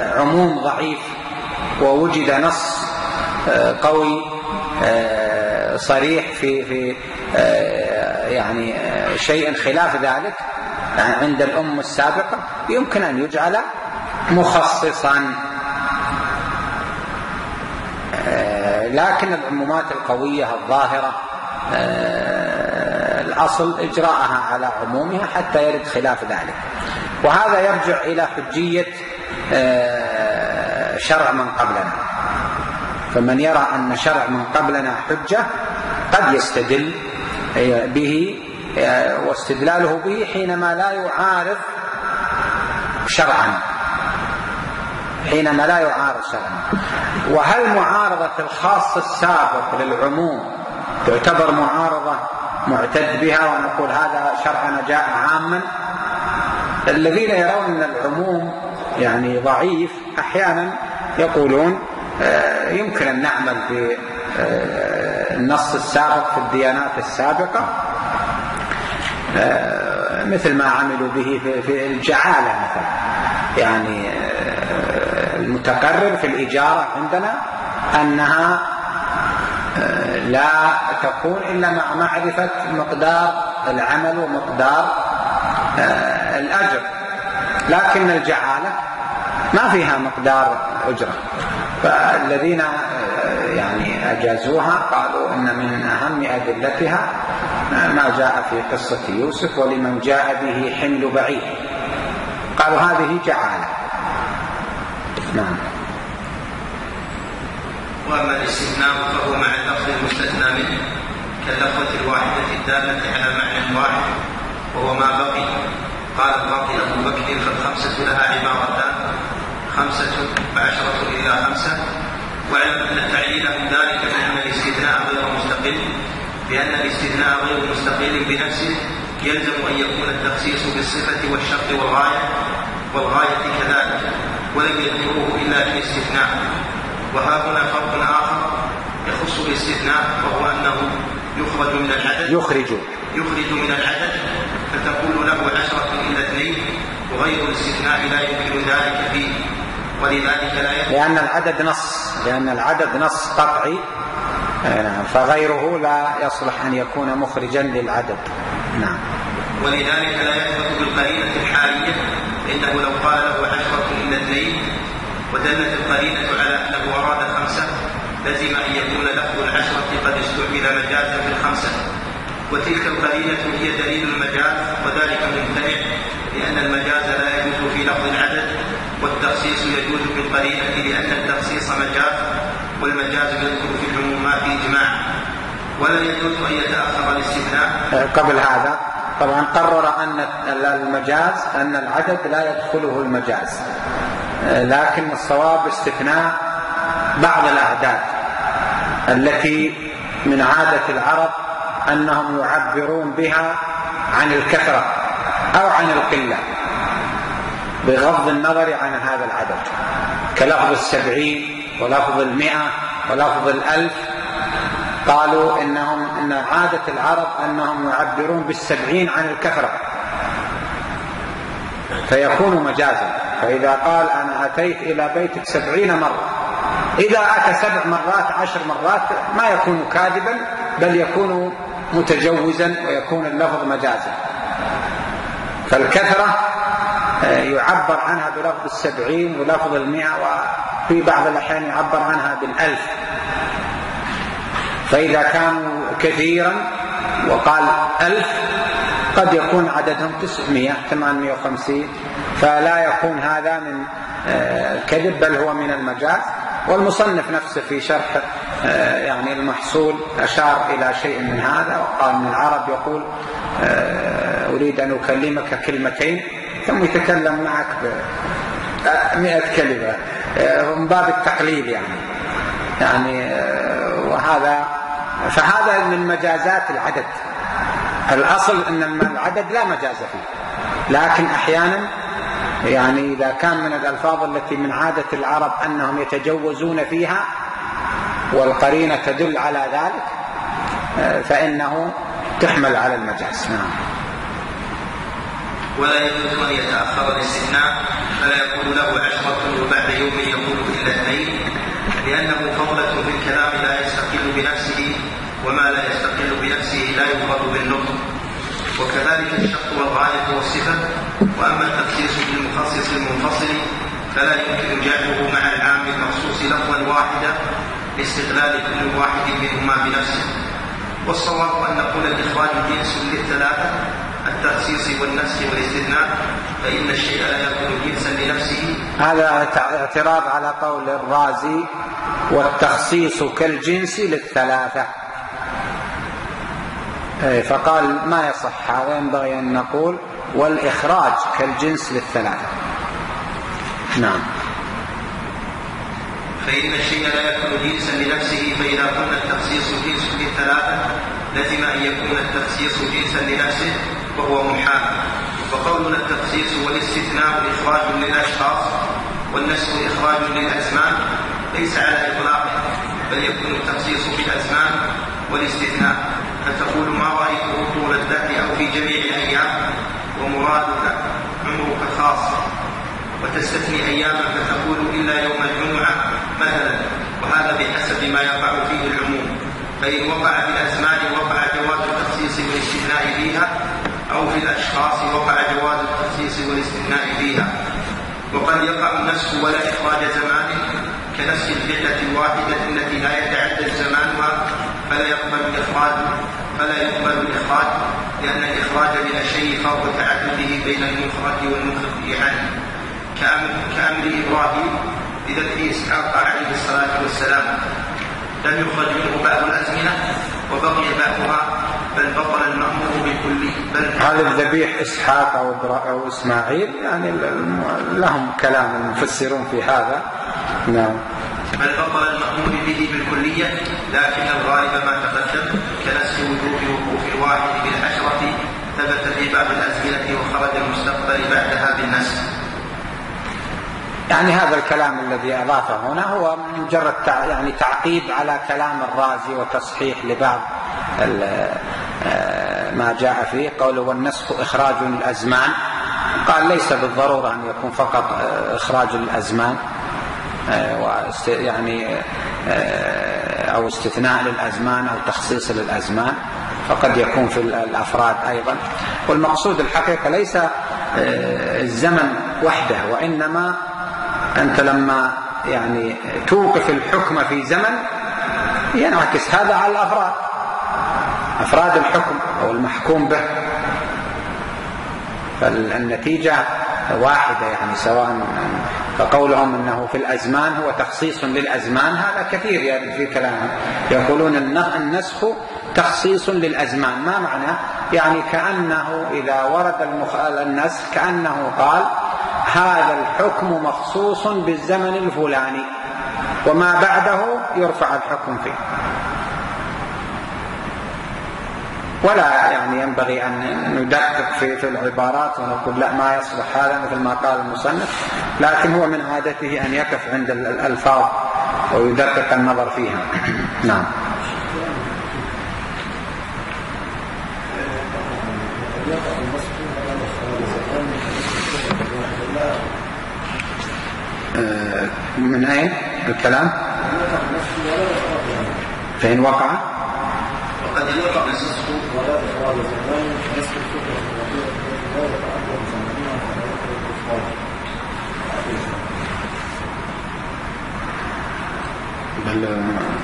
عموم ضعيف ووجد نص قوي صريح في في يعني شيء خلاف ذلك عند الأم السابقة يمكن أن يجعل مخصصا، لكن العمومات القوية الظاهرة الأصل إجراءها على عمومها حتى يرد خلاف ذلك. وهذا يرجع إلى حجية شرع من قبلنا، فمن يرى أن شرع من قبلنا حجة قد يستدل به، واستدلاله به حينما لا يعارض شرعا حينما لا يعارض شرعا. وهل معارضة الخاص السابق للعموم تعتبر معارضة معتد بها ونقول هذا شرعنا جاء عاما؟ الذين يرون أن العموم يعني ضعيف أحيانا يقولون يمكن أن نعمل بالنص السابق في الديانات السابقة مثل ما عملوا به في الجعالة مثلا. يعني المتقرر في الإجارة عندنا أنها لا تكون إلا مع معرفة مقدار العمل ومقدار الأجر، لكن الجعالة ما فيها مقدار أجرة، فالذين يعني أجازوها قالوا إن من أهم أدلتها ما جاء في قصة يوسف ولمن جاء به حمل بعيد، قالوا هذه جعالة. نعم. وأما الاستثناء فهو مع اللفظ المستثنى منه كاللفظة الواحدة الدالة على معنى واحد وهو ما بقي. قال القاضي أبو بكر فالخمسة لها عبارتان، خمسة فعشرة إلى خمسة. واعلم أن تعليلهم ذلك بأن الاستثناء غير مستقل، لأن الاستثناء غير مستقل بنفسه يلزم أن يكون التخصيص بالصفة والشرط والغاية والغاية كذلك، ولم يذكروه إلا في الاستثناء. وها هنا فرق آخر يخص الاستثناء، وهو أنه يخرج من العدد يخرج يخرج من العدد فتقول له عشرة إلى اثنين، وغير الاستثناء لا يمكن ذلك فيه، ولذلك لا يمكن لأن العدد نص لأن العدد نص قطعي، فغيره لا يصلح أن يكون مخرجا للعدد. نعم. ولذلك لا يثبت بالقرينة الحالية، فإنه لو قال له عشرة إلى اثنين ودلت القرينة على أنه أراد خمسة لزم أن يكون لفظ العشرة قد استعمل مجازا في الخمسة، وتلك القرينة هي دليل المجاز، وذلك ممتنع لأن المجاز لا يجوز في لفظ العدد، والتخصيص يجوز بالقرينة لأن التخصيص مجاز، والمجاز يذكر في العمومات إجماعا، ولا يجوز أن يتأخر الاستثناء. قبل هذا طبعا قرر أن المجاز أن العدد لا يدخله المجاز، لكن الصواب استثناء بعض الأعداد التي من عادة العرب أنهم يعبرون بها عن الكثرة أو عن القلة بغض النظر عن هذا العدد، كلفظ السبعين ولفظ المئة ولفظ الألف. قالوا إنهم إن عادة العرب أنهم يعبرون بالسبعين عن الكثرة فيكون مجازا. فإذا قال أنا أتيت إلى بيتك سبعين مرة، إذا أتى سبع مرات عشر مرات ما يكون كاذبا، بل يكون متجوزا ويكون اللفظ مجازا. فالكثرة يعبر عنها بلفظ السبعين ولفظ المئة، وفي بعض الأحيان يعبر عنها بالألف. فإذا كانوا كثيرا وقال ألف قد يكون عددهم تسعمائة ثمانمائة وخمسين، فلا يكون هذا من كذب بل هو من المجاز. والمصنف نفسه في شرح يعني المحصول أشار إلى شيء من هذا، وقال من العرب يقول أريد أن أكلمك كلمتين ثم يتكلم معك بمئة كلمة من باب التقليل يعني يعني وهذا فهذا من مجازات العدد. الأصل أن العدد لا مجاز فيه، لكن أحيانا يعني إذا كان من الألفاظ التي من عادة العرب أنهم يتجوزون فيها والقرينة تدل على ذلك فإنه تحمل على المجاز. نعم. ولا يجوز أن يتأخر الاستثناء، فلا يقول له عشرة وبعد يوم يقول إلا اثنين، لأنه فضلة في الكلام لا يستقل بنفسه، وما وكذلك الشرط والغاية والصفة. وأما التخصيص بالمخصص المنفصل فلا يمكن جعله مع العام المخصوص لفظا واحدا لاستغلال كل واحد منهما بنفسه. والصواب أن نقول الإخراج جنس للثلاثة التخصيص والنسخ والاستثناء، فإن الشيء لا يكون جنسا لنفسه. هذا اعتراض على قول الرازي والتخصيص كالجنس للثلاثة، فقال ما يصح هذا، ينبغي أن نقول والإخراج كالجنس للثلاثة. نعم. فإن الشيء لا يكون جنسا لنفسه، فإذا قلنا التخصيص جنس للثلاثة لازم أن يكون التخصيص جنسا لنفسه وهو محال. وقولنا التخصيص والاستثناء إخراج للأشخاص والنسخ إخراج للأزمان ليس على إطلاقه، بل يكون التخصيص في الأزمان والاستثناء، فتقول ما رأيته طول الدهر أو في جميع الأيام ومرادك عمرك خاص، وتستثني أياما فتقول إلا يوم الجمعة مثلا، وهذا بحسب ما يقع فيه العموم. فإن وقع في الأزمان وقع جواز التخصيص والاستثناء فيها، أو في الأشخاص وقع جواز التخصيص والاستثناء فيها. وقد يقع النسخ ولا إخراج زمان كنسخ الفعلة الواحدة التي لا يتعدد زمانها، فلا يقبل الإخراج فلا يقبل الإخراج لأن الإخراج من الشيء فوق تعدده بين المخرج والمخرج عنه، كأمر إبراهيم بذبح إسحاق عليه الصلاة والسلام، لم يخرج منه بعض الأزمنة وبقي بعضها، بل بطل المأمور بالكلي. هذا الذبيح إسحاق أو إسماعيل يعني لهم كلام المفسرون في هذا. نعم. بل بطل المأمور به بالكلية، لكن الغالب ما تقدم كنسخ وجوب وقوف الواحد بالعشرة ثبت في بعض الأزمنة وخرج المستقبل بعدها بالنسخ. يعني هذا الكلام الذي أضافه هنا هو مجرد يعني تعقيب على كلام الرازي وتصحيح لبعض ما جاء فيه. قوله والنسخ إخراج الأزمان، قال ليس بالضرورة أن يكون فقط إخراج الأزمان يعني أو استثناء للأزمان أو تخصيص للأزمان، فقد يكون في الأفراد أيضا. والمقصود الحقيقة ليس الزمن وحده، وإنما أنت لما يعني توقف الحكم في زمن ينعكس هذا على الأفراد، أفراد الحكم أو المحكوم به، فالنتيجة واحدة يعني سواء. فقولهم أنه في الأزمان هو تخصيص للأزمان هذا كثير يعني في كلامهم، يقولون النسخ تخصيص للأزمان. ما معنى؟ يعني كأنه إذا ورد النسخ كأنه قال هذا الحكم مخصوص بالزمن الفلاني وما بعده يرفع الحكم فيه. ولا يعني ينبغي أن ندقق في, في العبارات ونقول لا ما يصلح هذا مثل ما قال المصنف، لكن هو من عادته أن يقف عند الألفاظ ويدقق النظر فيها. نعم. من أين الكلام؟ فإن وقع وقد يقع النسخ ولا إخراج زمان نسخ الفكرة بل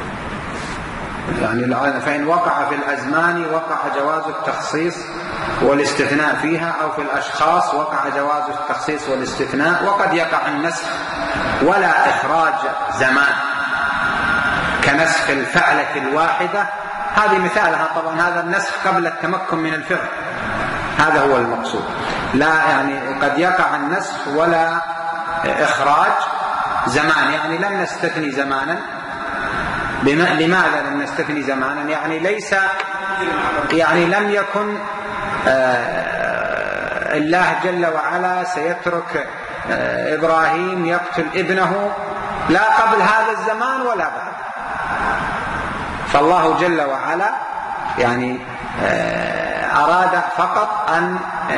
يعني فإن وقع في الأزمان وقع جواز التخصيص والاستثناء فيها، أو في الأشخاص وقع جواز التخصيص والاستثناء. وقد يقع النسخ ولا إخراج زمان كنسخ الفعلة الواحدة، هذه مثالها طبعا هذا النسخ قبل التمكن من الفعل، هذا هو المقصود. لا يعني قد يقع النسخ ولا إخراج زمان، يعني لم نستثني زمانا. لماذا لم نستثني زمانا؟ يعني ليس يعني لم يكن الله جل وعلا سيترك إبراهيم يقتل ابنه لا قبل هذا الزمان ولا بعد. فالله جل وعلا يعني أراد فقط أن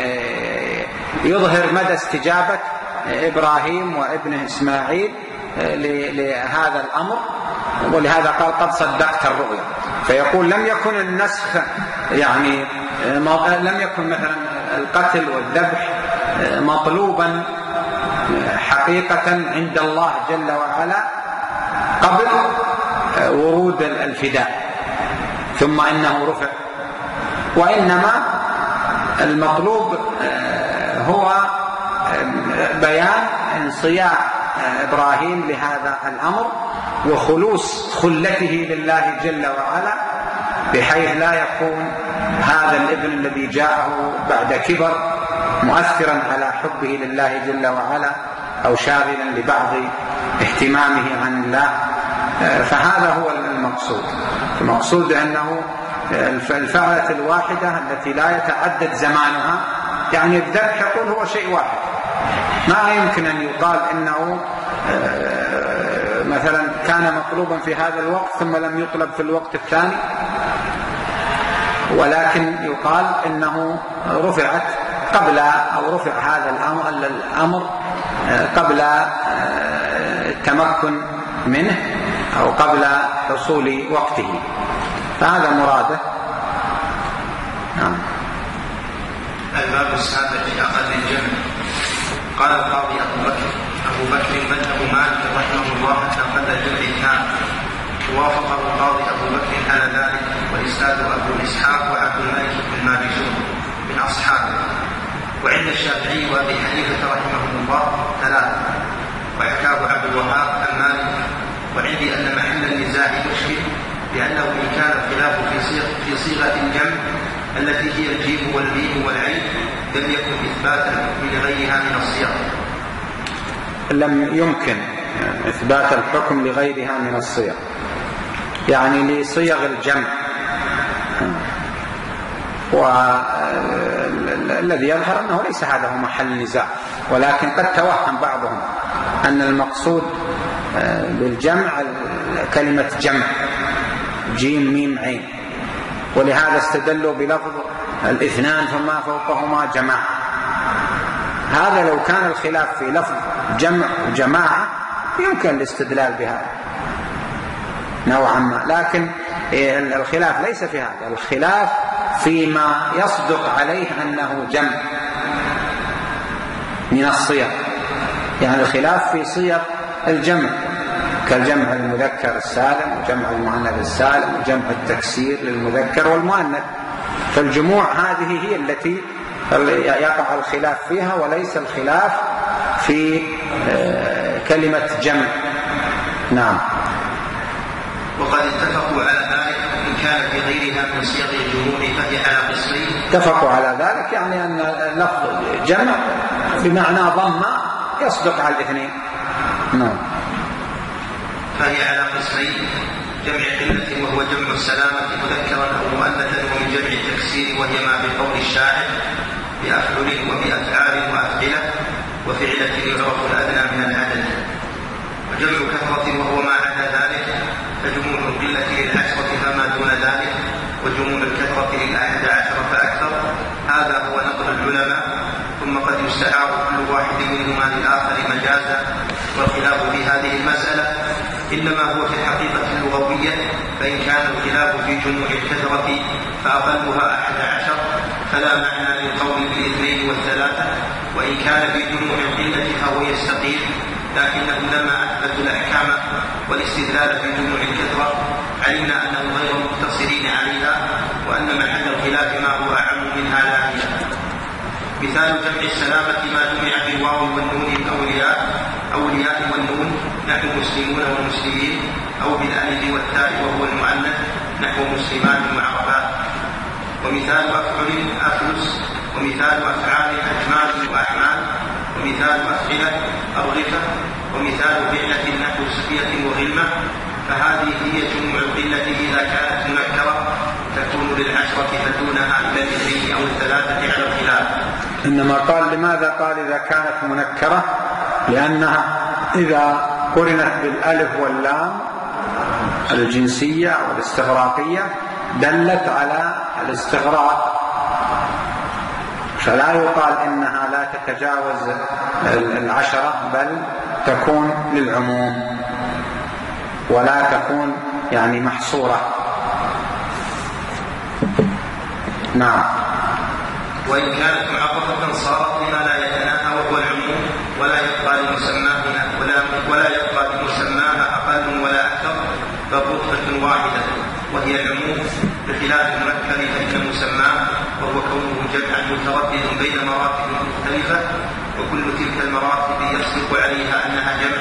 يظهر مدى استجابة إبراهيم وابنه إسماعيل لهذا الأمر، ولهذا قال قد صدقت الرؤيا. فيقول لم يكن النسخ يعني لم يكن مثلا القتل والذبح مطلوبا حقيقة عند الله جل وعلا قبل ورود الفداء ثم إنه رفع، وإنما المطلوب هو بيان انصياع إبراهيم لهذا الأمر وخلوص خلته لله جل وعلا، بحيث لا يكون هذا الابن الذي جاءه بعد كبر مؤثرا على حبه لله جل وعلا أو شاغلا لبعض اهتمامه عن الله. فهذا هو المقصود. المقصود أنه الفعلة الواحدة التي لا يتعدد زمانها، يعني الذبح يقول هو شيء واحد، ما يمكن أن يقال إنه مثلا كان مطلوبا في هذا الوقت ثم لم يطلب في الوقت الثاني، ولكن يقال إنه رفعت قبل أو رفع هذا الأمر, الأمر قبل التمكن منه أو قبل حصول وقته، فهذا مراده. نعم. الباب السابع في أقل الجمع. قال القاضي أبو بكر أبو بكر بن أبو مالك رحمه الله أقل الجمع الثاني، وافقه القاضي أبو بكر على ذلك والإسناد أبو إسحاق وعبد الملك بن ماجشون من أصحابه. وعند الشافعي وأبي حنيفة رحمه الله ثلاثة، وحكاه عبد الوهاب عن مالك. وعندي أن محل النزاع مشكل، لأنه إن كان الخلاف في صيغة الجمع التي هي الجيم والميم والعين لم يكن إثبات الحكم لغيرها من الصيغ. لم يمكن إثبات الحكم لغيرها من الصيغ، يعني لصيغ الجمع. والذي يظهر أنه ليس هذا هو محل نزاع، ولكن قد توهم بعضهم أن المقصود بالجمع كلمة جمع جيم ميم عين، ولهذا استدلوا بلفظ الاثنان فما فوقهما جماعة. هذا لو كان الخلاف في لفظ جمع وجماعة يمكن الاستدلال بهذا نوعا ما، لكن الخلاف ليس في هذا، الخلاف فيما يصدق عليه أنه جمع من الصيغ، يعني الخلاف في صيغ الجمع كالجمع المذكر السالم وجمع المؤنث السالم وجمع التكسير للمذكر والمؤنث. فالجموع هذه هي التي يقع الخلاف فيها، وليس الخلاف في كلمة جمع. نعم. وقد اتفقوا على ذلك إن كان في غيرها من صيغ الجموع فهي على قسمين. اتفقوا على ذلك يعني أن لفظ جمع بمعنى ضم يصدق على الاثنين. نعم. فهي على قسمين: جمع قلة وهو جمع السلامة مذكرا أو مؤنثا، ومن جمع التكسير وهي ما بقول الشاعر بأفعل وبأفعال وأفعلة وفعلة يعرف الأدنى من العدد. وجمع كثرة وهو ما عدا ذلك، فجموع القلة للعشرة فما دون ذلك، وجموع الكثرة للأحد عشر فأكثر. هذا هو نقل العلماء. ثم قد يستعار كل واحد منهما للآخر مجازا، والخلاف في هذه المسألة إنما هو في الحقيقة اللغوية، فإن كان الخلاف في جموع الكثرة فأقلها أحد عشر فلا معنى للقول بالاثنين والثلاثة، وإن كان في جموع القلة فهو يستقيم، لكنهم لما أثبتوا الأحكام والاستدلال في جموع الكثرة علمنا أنهم غير مقتصرين عليها، وأن محل الخلاف ما هو أعم منها لا هي. مثال جمع السلامة ما جمع بالواو والنون الأولياء أولياء والنون نحو مسلمون ومسلمين، أو بالألف والتاء وهو المؤنث نحو مسلمات وعربات. ومثال أفعل أفلس، ومثال أفعال أجمال وأحمال، ومثال أفعلة أرغفة، ومثال فعلة نحو سقية وغلمة. فهذه هي جموع القلة إذا كانت منكرة تكون للعشرة فدونها إلى الاثنين أو الثلاثة على الخلاف. إنما قال لماذا قال إذا كانت منكرة؟ لأنها إذا قرنت بالألف واللام الجنسية والاستغراقية دلت على الاستغراق، فلا يقال إنها لا تتجاوز العشرة، بل تكون للعموم ولا تكون يعني محصورة. نعم. وإن كانت معرفة صارت لما لا يتناهى وهو العموم، ولا يبقى لمسماها ولا, ولا يبقى لمسماها أقل ولا أكثر، بل رتبة واحدة وهي العموم، بخلاف المذكر فإن مسماه وهو كونه جمعا متردد بين مراتب مختلفة، وكل تلك المراتب يصدق عليها أنها جمع.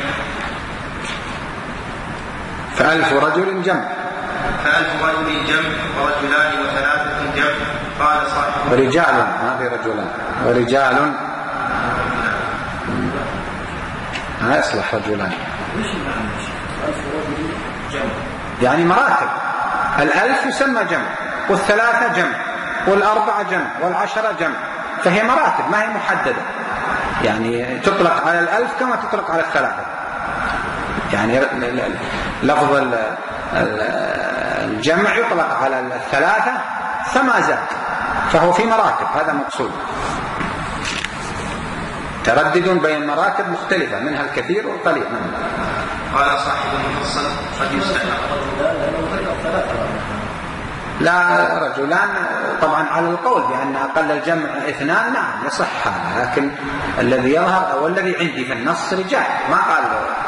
فألف رجل جمع فألف رجل جمع ورجلان وثلاثة جمع. قال صاحب ورجال، ما في رجلان، ورجال ما يصلح رجلان، يعني مراتب. الألف يسمى جمع، والثلاثة جمع، والأربعة جمع، والعشرة جمع، فهي مراتب ما هي محددة، يعني تطلق على الألف كما تطلق على الثلاثة. يعني لفظ الجمع يطلق على الثلاثة فما زاد، فهو في مراتب، هذا مقصود. تردد بين مراتب مختلفة منها الكثير والقليل. قال صاحب المفصل قد يستحق. لا، رجلان طبعا على القول بأن أقل الجمع اثنان، نعم يصح هذا، لكن الذي يظهر أو الذي عندي في النص رجال، ما قال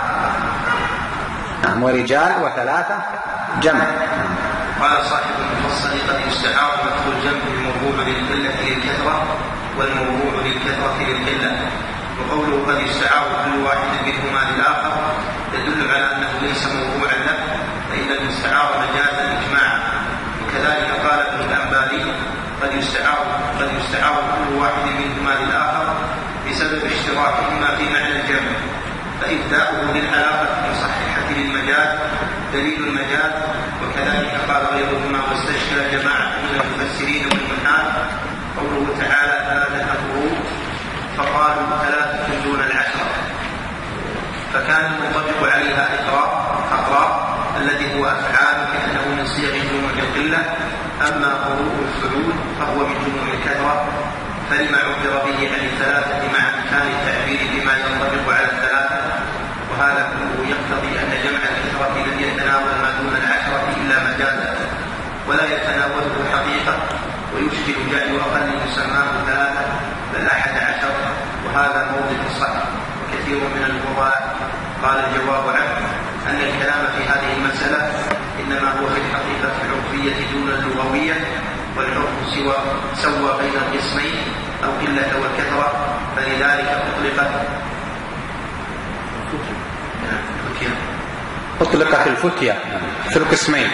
نعم ورجال وثلاثة جمع. قال صاحب المفصل قد يستعار لفظ الجمع الموضوع للقلة للكثرة والموضوع للكثرة للقلة، وقوله قد يستعار كل واحد منهما للآخر يدل على أنه ليس موضوعا له، فإن المستعار مجازا إجماعا. وكذلك قال ابن الأنباري قد يستعار قد يستعار كل واحد منهما للآخر بسبب اشتراكهما في معنى الجمع، فإبداؤه للعلاقة المصححة للمجاز دليل المجاز. وكذلك قال غيرهما واستشكل جماعة من المفسرين والمحال قوله تعالى ثلاثة قرون، فقالوا ثلاثة دون العشرة، فكان المنطبق عليها إقرار أقرار الذي هو أفعال كأنه من صيغ جموع القلة. أما قروء الفعول فهو من جموع الكثرة، فلما عبر به عن الثلاثة مع إمكان التعبير بما ينطبق على الثلاثة، وهذا كله يقتضي أن جمع الكثرة لم يتناول ما دون العشرة إلا مجازا ولا يتناوله حقيقة، ويشكل جعل أقل مسماه ثلاثة بل أحد عشر، وهذا موضع الصح وكثير من الفضلاء. قال الجواب عنه أن الكلام في هذه المسألة إنما هو في الحقيقة العرفية دون اللغوية، والعرف سوى سوى بين القسمين القلة والكثرة، فلذلك أطلقت أطلقت الفتية في القسمين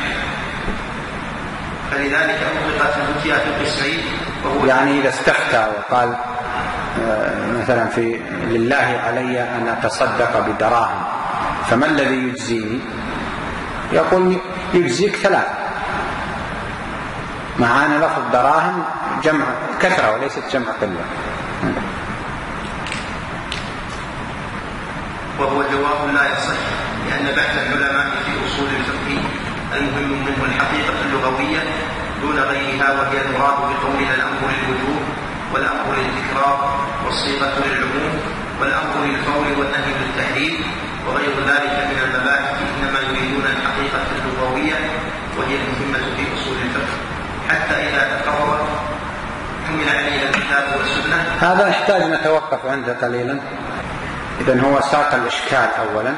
فلذلك أطلقت الفتية في القسمين وهو يعني إذا استفتى وقال مثلا في لله علي أن أتصدق بدراهم، فما الذي يجزيني؟ يقول يجزيك ثلاث، مع أن لفظ دراهم جمع كثرة وليست جمع قلة. وهو جواب لا يصح، لأن بحث العلماء في أصول الفقه المهم منه الحقيقة اللغوية دون غيرها، وهي المراد بقولنا الأمر للوجوب والأمر للتكرار والصيغة للعموم والأمر للفور والنهي للتحريم وغير ذلك من المباحث، إنما يريدون الحقيقة اللغوية وهي المهمة في أصول الفقه، حتى إذا تقرر حمل عليها الكتاب والسنة. هذا يحتاج نتوقف عنده قليلا. إذن هو ساق الإشكال أولا.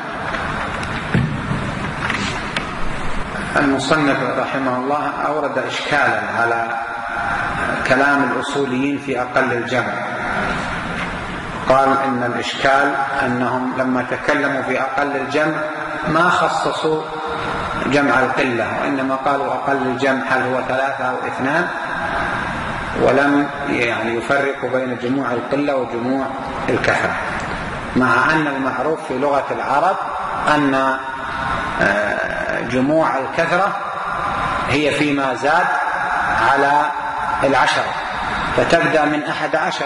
المصنف رحمه الله أورد إشكالا على كلام الأصوليين في أقل الجمع. قال إن الإشكال أنهم لما تكلموا في أقل الجمع ما خصصوا جمع القلة، وإنما قالوا أقل الجمع هل هو ثلاثة أو اثنان، ولم يعني يفرقوا بين جموع القلة وجموع الكثرة، مع أن المعروف في لغة العرب أن جموع الكثرة هي فيما زاد على العشرة، فتبدأ من أحد عشر.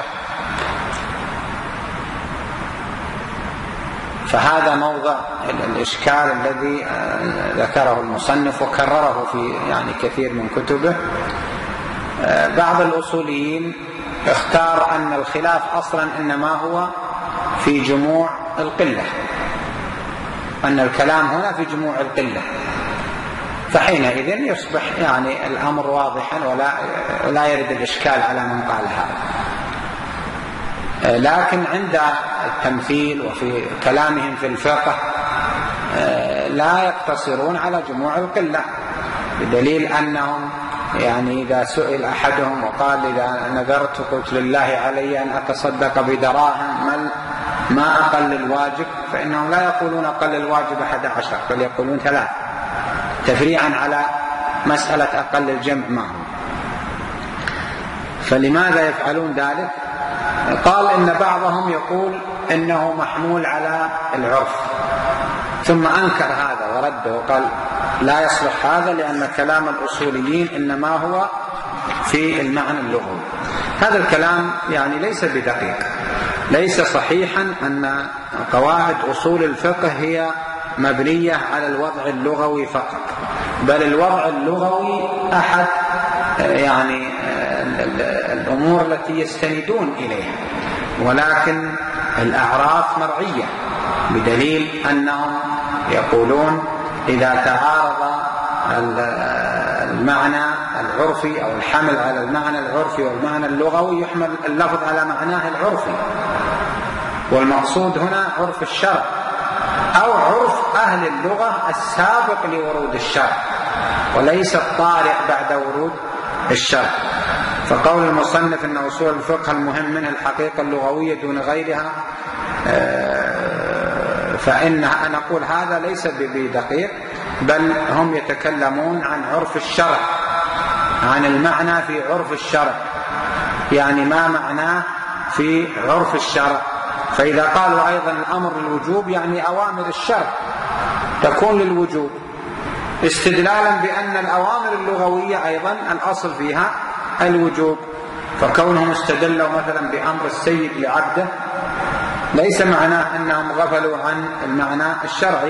فهذا موضع الإشكال الذي ذكره المصنف وكرره في يعني كثير من كتبه. بعض الأصوليين اختار أن الخلاف أصلا إنما هو في جموع القلة، أن الكلام هنا في جموع القلة، فحينئذ يصبح يعني الأمر واضحا ولا لا يرد الإشكال على من قال هذا. لكن عند التمثيل وفي كلامهم في الفقه لا يقتصرون على جموع القلة، بدليل أنهم يعني إذا سئل أحدهم وقال إذا نذرت قلت لله علي أن أتصدق بدراهم ما أقل الواجب، فإنهم لا يقولون أقل الواجب أحد عشر بل يقولون ثلاث، تفريعا على مسألة أقل الجمع ما هو. فلماذا يفعلون ذلك؟ قال إن بعضهم يقول إنه محمول على العرف، ثم أنكر هذا ورده وقال لا يصلح هذا لأن كلام الأصوليين إنما هو في المعنى اللغوي. هذا الكلام يعني ليس بدقيق، ليس صحيحا أن قواعد أصول الفقه هي مبنية على الوضع اللغوي فقط، بل الوضع اللغوي أحد يعني الأمور التي يستندون إليها، ولكن الأعراف مرعية، بدليل أنهم يقولون إذا تعارض المعنى العرفي أو الحمل على المعنى العرفي والمعنى اللغوي يحمل اللفظ على معناه العرفي، والمقصود هنا عرف الشرع أو عرف أهل اللغة السابق لورود الشرع وليس الطارئ بعد ورود الشرع. فقول المصنف أن أصول الفقه المهم منها الحقيقة اللغوية دون غيرها، فإن نقول هذا ليس بدقيق، بل هم يتكلمون عن عرف الشرع، عن المعنى في عرف الشرع، يعني ما معناه في عرف الشرع. فإذا قالوا أيضا الأمر للوجوب يعني أوامر الشرع تكون للوجوب، استدلالا بأن الأوامر اللغوية أيضا الأصل فيها الوجوب، فكونهم استدلوا مثلا بأمر السيد لعبده ليس معناه أنهم غفلوا عن المعنى الشرعي.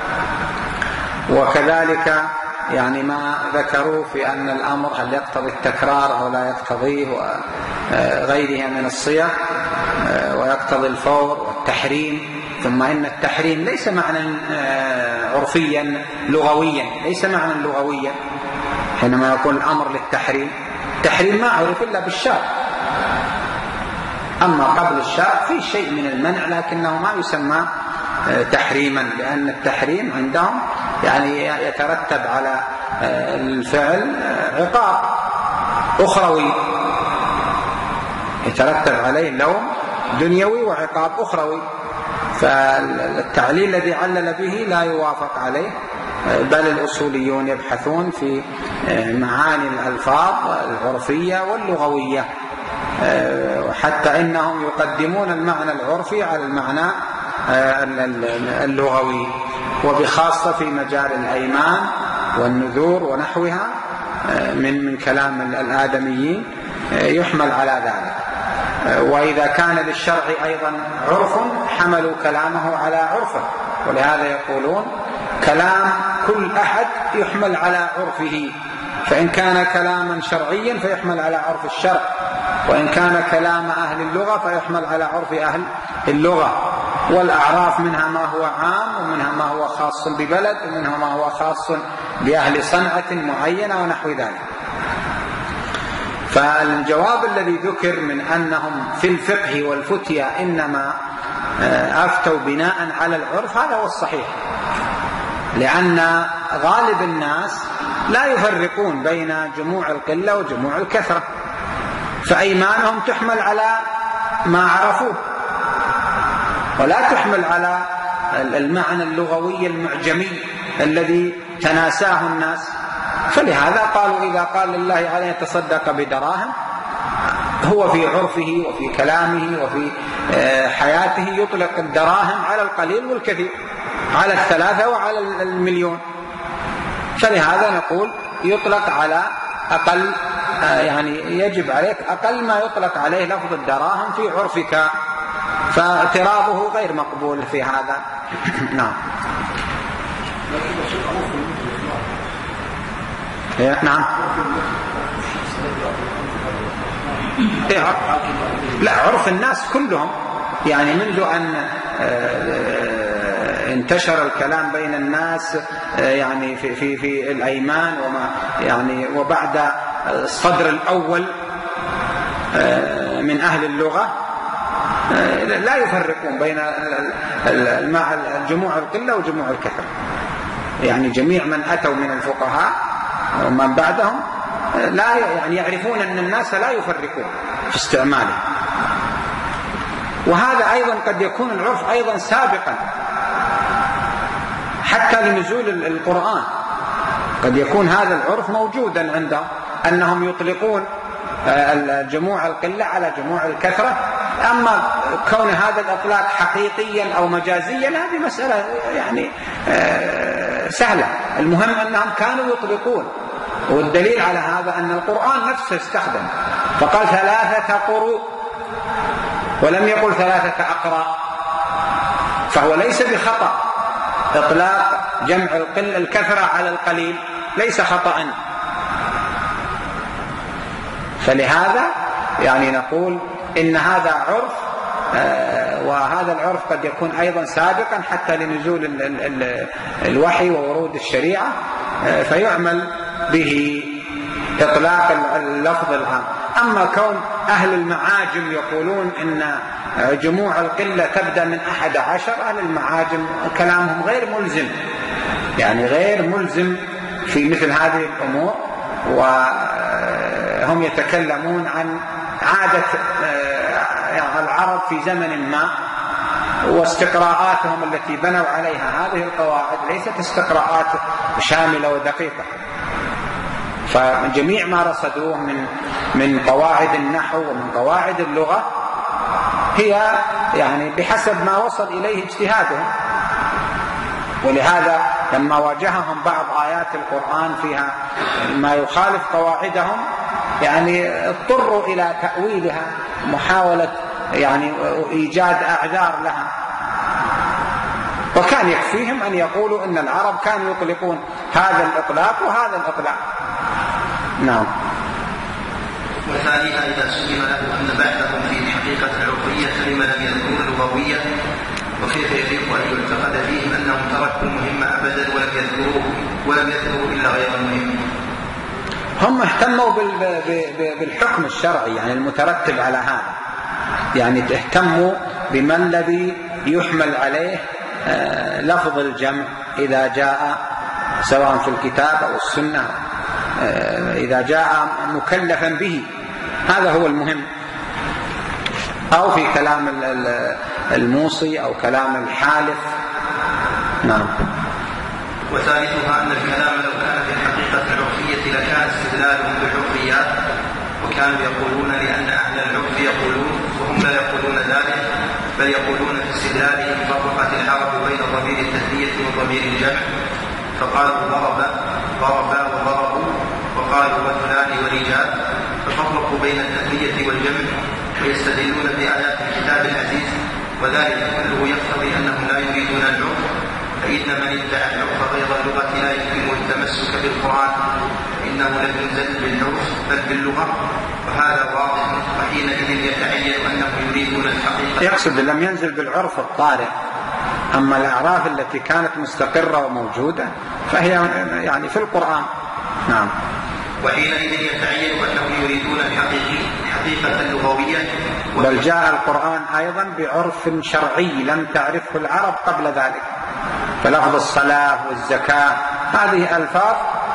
وكذلك يعني ما ذكروا في أن الأمر هل يقتضي التكرار أو لا يقتضيه وغيرها من الصيغ، ويقتضي الفور والتحريم، ثم إن التحريم ليس معنى عرفيا لغويا، ليس معنى لغويا حينما يقول الأمر للتحريم، التحريم ما عرف إلا بالشرع، أما قبل الشرع في شيء من المنع لكنه ما يسمى تحريما، لأن التحريم عندهم يعني يترتب على الفعل عقاب أخروي، يترتب عليه لوم دنيوي وعقاب أخروي، فالتعليل الذي علل به لا يوافق عليه، بل الأصوليون يبحثون في معاني الألفاظ العرفية واللغوية، حتى إنهم يقدمون المعنى العرفي على المعنى اللغوي، وبخاصة في مجال الأيمان والنذور ونحوها من من كلام الآدميين يحمل على ذلك. وإذا كان للشرع أيضا عرف حملوا كلامه على عرفه، ولهذا يقولون كلام كل أحد يحمل على عرفه، فإن كان كلاما شرعيا فيحمل على عرف الشرع، وإن كان كلام أهل اللغة فيحمل على عرف أهل اللغة. والأعراف منها ما هو عام ومنها ما هو خاص ببلد ومنها ما هو خاص بأهل صنعة معينة ونحو ذلك. فالجواب الذي ذكر من أنهم في الفقه والفتية إنما أفتوا بناء على العرف هذا هو الصحيح، لأن غالب الناس لا يفرقون بين جموع القلة وجموع الكثرة، فأيمانهم تحمل على ما عرفوه ولا تحمل على المعنى اللغوي المعجمي الذي تناساه الناس. فلهذا قالوا إذا قال لله عليه تصدق بدراهم هو في عرفه وفي كلامه وفي حياته يطلق الدراهم على القليل والكثير، على الثلاثة وعلى المليون، فلهذا نقول يطلق على أقل، يعني يجب عليك أقل ما يطلق عليه لفظ الدراهم في عرفك، فاعتراضه غير مقبول في هذا. نعم. نعم. لا، عرف الناس كلهم، يعني منذ أن انتشر الكلام بين الناس يعني في في في الأيمان وما يعني وبعد الصدر الأول من أهل اللغة لا يفرقون بين الجموع القلة وجموع الكثرة. يعني جميع من أتوا من الفقهاء ومن بعدهم لا يعني يعرفون أن الناس لا يفرقون في استعماله. وهذا أيضا قد يكون العرف أيضا سابقا حتى لنزول القرآن، قد يكون هذا العرف موجودا عندهم أنهم يطلقون الجموع القلة على جموع الكثرة. أما كون هذا الإطلاق حقيقيا أو مجازيا هذه مسألة يعني سهلة. المهم أنهم كانوا يطلقون، والدليل على هذا أن القرآن نفسه استخدم فقال ثلاثة قروء ولم يقل ثلاثة أقراء، فهو ليس بخطأ إطلاق جمع القل الكثرة على القليل، ليس خطأ. فلهذا يعني نقول إن هذا عرف، وهذا العرف قد يكون أيضا سابقا حتى لنزول الوحي وورود الشريعة، فيعمل به إطلاق اللفظ العام. أما كون أهل المعاجم يقولون إن جموع القلة تبدأ من أحد عشر، أهل المعاجم كلامهم غير ملزم، يعني غير ملزم في مثل هذه الأمور، وهم يتكلمون عن عادة العرب في زمن ما واستقراءاتهم التي بنوا عليها هذه القواعد ليست استقراءات شاملة ودقيقة. فجميع ما رصدوه من من قواعد النحو ومن قواعد اللغة هي يعني بحسب ما وصل إليه اجتهادهم. ولهذا لما واجههم بعض آيات القرآن فيها ما يخالف قواعدهم يعني اضطروا إلى تأويلها، محاولة يعني إيجاد أعذار لها. وكان يكفيهم أن يقولوا إن العرب كانوا يطلقون هذا الإطلاق وهذا الإطلاق. نعم. وثانيها إذا سئل له أن بعثهم في الحقيقة العرفية لما لم يذكروا اللغوية، وكيف يليق أن يعتقد فيهم أنهم تركوا المهم أبدا ولم يذكروه ولم يذكروا إلا غير المهم. هم اهتموا بالحكم الشرعي يعني المترتب على هذا، يعني اهتموا بما الذي يحمل عليه لفظ الجمع إذا جاء سواء في الكتاب أو السنة، إذا جاء مكلفا به، هذا هو المهم، أو في كلام الموصي أو كلام الحالف. نعم. وثالثها أن الكلام لو كان في الحقيقة العرفية لكان استدلالهم بالعرفيات، وكانوا يقولون لأن أهل العرف يقولون وهم لا يقولون ذلك، بل يقولون في استدلالهم فرقت العرب بين ضمير التثنية وضمير الجمع، فقالوا ضرب ضربا وضربوا، وقالوا رجلان ورجال، ففرقوا بين التثنية والجمع، ويستدلون بآيات الكتاب العزيز، وذلك كله يقتضي أنهم لا يريدون العرف، فإن من ادعى العرف غير اللغة لا يمكن التمسك بالقرآن، فإنه لم ينزل بالعرف بل باللغة، وهذا واضح، وحينئذ يتعين أنهم يريدون الحقيقة. يقصد لم ينزل بالعرف الطارئ، أما الأعراف التي كانت مستقرة وموجودة فهي يعني في القرآن. نعم. وحينئذ يتعين أنهم يريدون الحقيقة اللغوية، بل جاء القرآن أيضا بعرف شرعي لم تعرفه العرب قبل ذلك، فلفظ الصلاة والزكاة هذه ألفاظ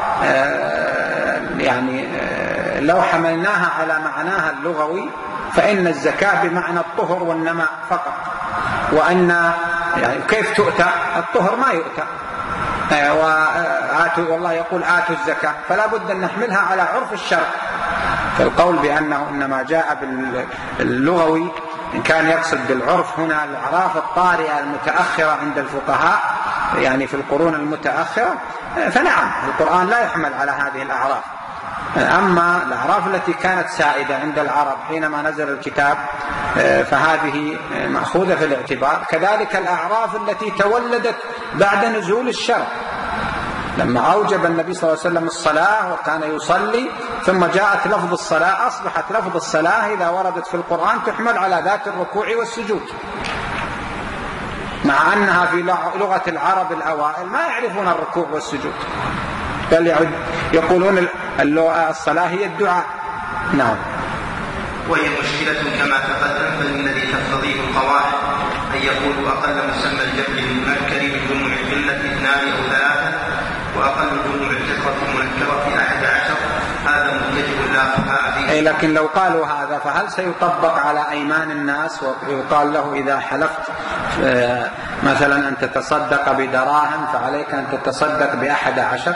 يعني لو حملناها على معناها اللغوي فإن الزكاة بمعنى الطهر والنماء فقط، وأن يعني كيف تؤتى الطهر ما يؤتى، وآتوا والله يقول آتوا الزكاة، فلا بد أن نحملها على عرف الشرع. فالقول بأنه إنما جاء باللغوي إن كان يقصد بالعرف هنا الأعراف الطارئة المتأخرة عند الفقهاء يعني في القرون المتأخرة، فنعم القرآن لا يحمل على هذه الأعراف. أما الأعراف التي كانت سائدة عند العرب حينما نزل الكتاب فهذه مأخوذة في الاعتبار، كذلك الأعراف التي تولدت بعد نزول الشرع، لما أوجب النبي صلى الله عليه وسلم الصلاة وكان يصلي ثم جاءت لفظ الصلاة، أصبحت لفظ الصلاة إذا وردت في القرآن تحمل على ذات الركوع والسجود، مع مع أنها في لغة العرب الأوائل ما يعرفون الركوع والسجود، بل يقولون الصلاة هي الدعاء. نعم. وهي مشكلة كما تقدم، فالذي تقتضيه القواعد أن يقول أقل مسمى الجمع المنكر من جموع القلة اثنان أو ثلاثة، وأقل جموع الكثرة المنكرة أحد عشر، هذا متجه لا خفاء فيه. أي لكن لو قالوا هذا فهل سيطبق على أيمان الناس ويقال له إذا حلفت مثلا أن تتصدق بدراهم فعليك أن تتصدق بأحد عشر؟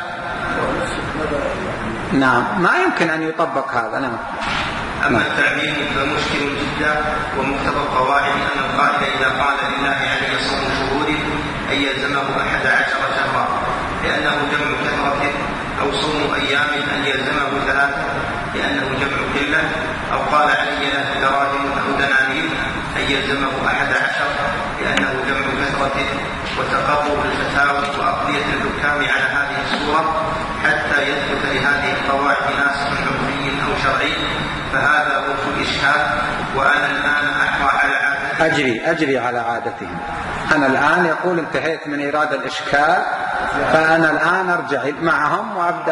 نعم، ما يمكن أن يطبق هذا. نعم. أما التعميم فمشكل جدا، ومقتضى القواعد أن القائل إذا قال لله علي صوم شهور أن يلزمه أحد عشر شهرا، لأنه جمع كثرة، أو صوم أيام أن يلزمه ثلاثة لأنه جمع قلة، أو قال علي له دراهم أو دنانير أن يلزمه أحد عشر لأنه جمع كثرة، وتقرب الفتاوى وأقضية الحكام على هذه الصورة حتى يثبت لهذه القواعد ناسخ عرفي أو شرعي، فهذا وجه الإشكال. وأنا الآن أحرى على عادتهم. أجري أجري على عادتهم. أنا الآن يقول انتهيت من إيراد الإشكال، فأنا الآن أرجع معهم وأبدأ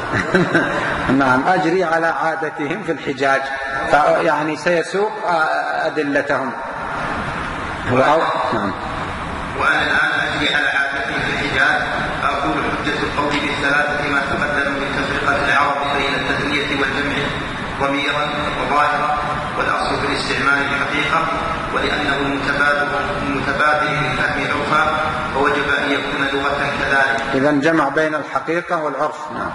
نعم أجري على عادتهم في الحجاج، يعني سيسوق أدلتهم. وأنا, نعم. وأنا الآن أجري على عادتهم في الحجاج، فأقول حجة القول بالثلاثة ما تقدم من تفرقة العرب بين التثنية والجمع ضميرا وظاهرا، والأصل في الاستعمال الحقيقة، ولأنه المتبادل المتبادل للفهم عرفا فوجب أن يكون لغة كذلك. إذن جمع بين الحقيقة والعرف. نعم.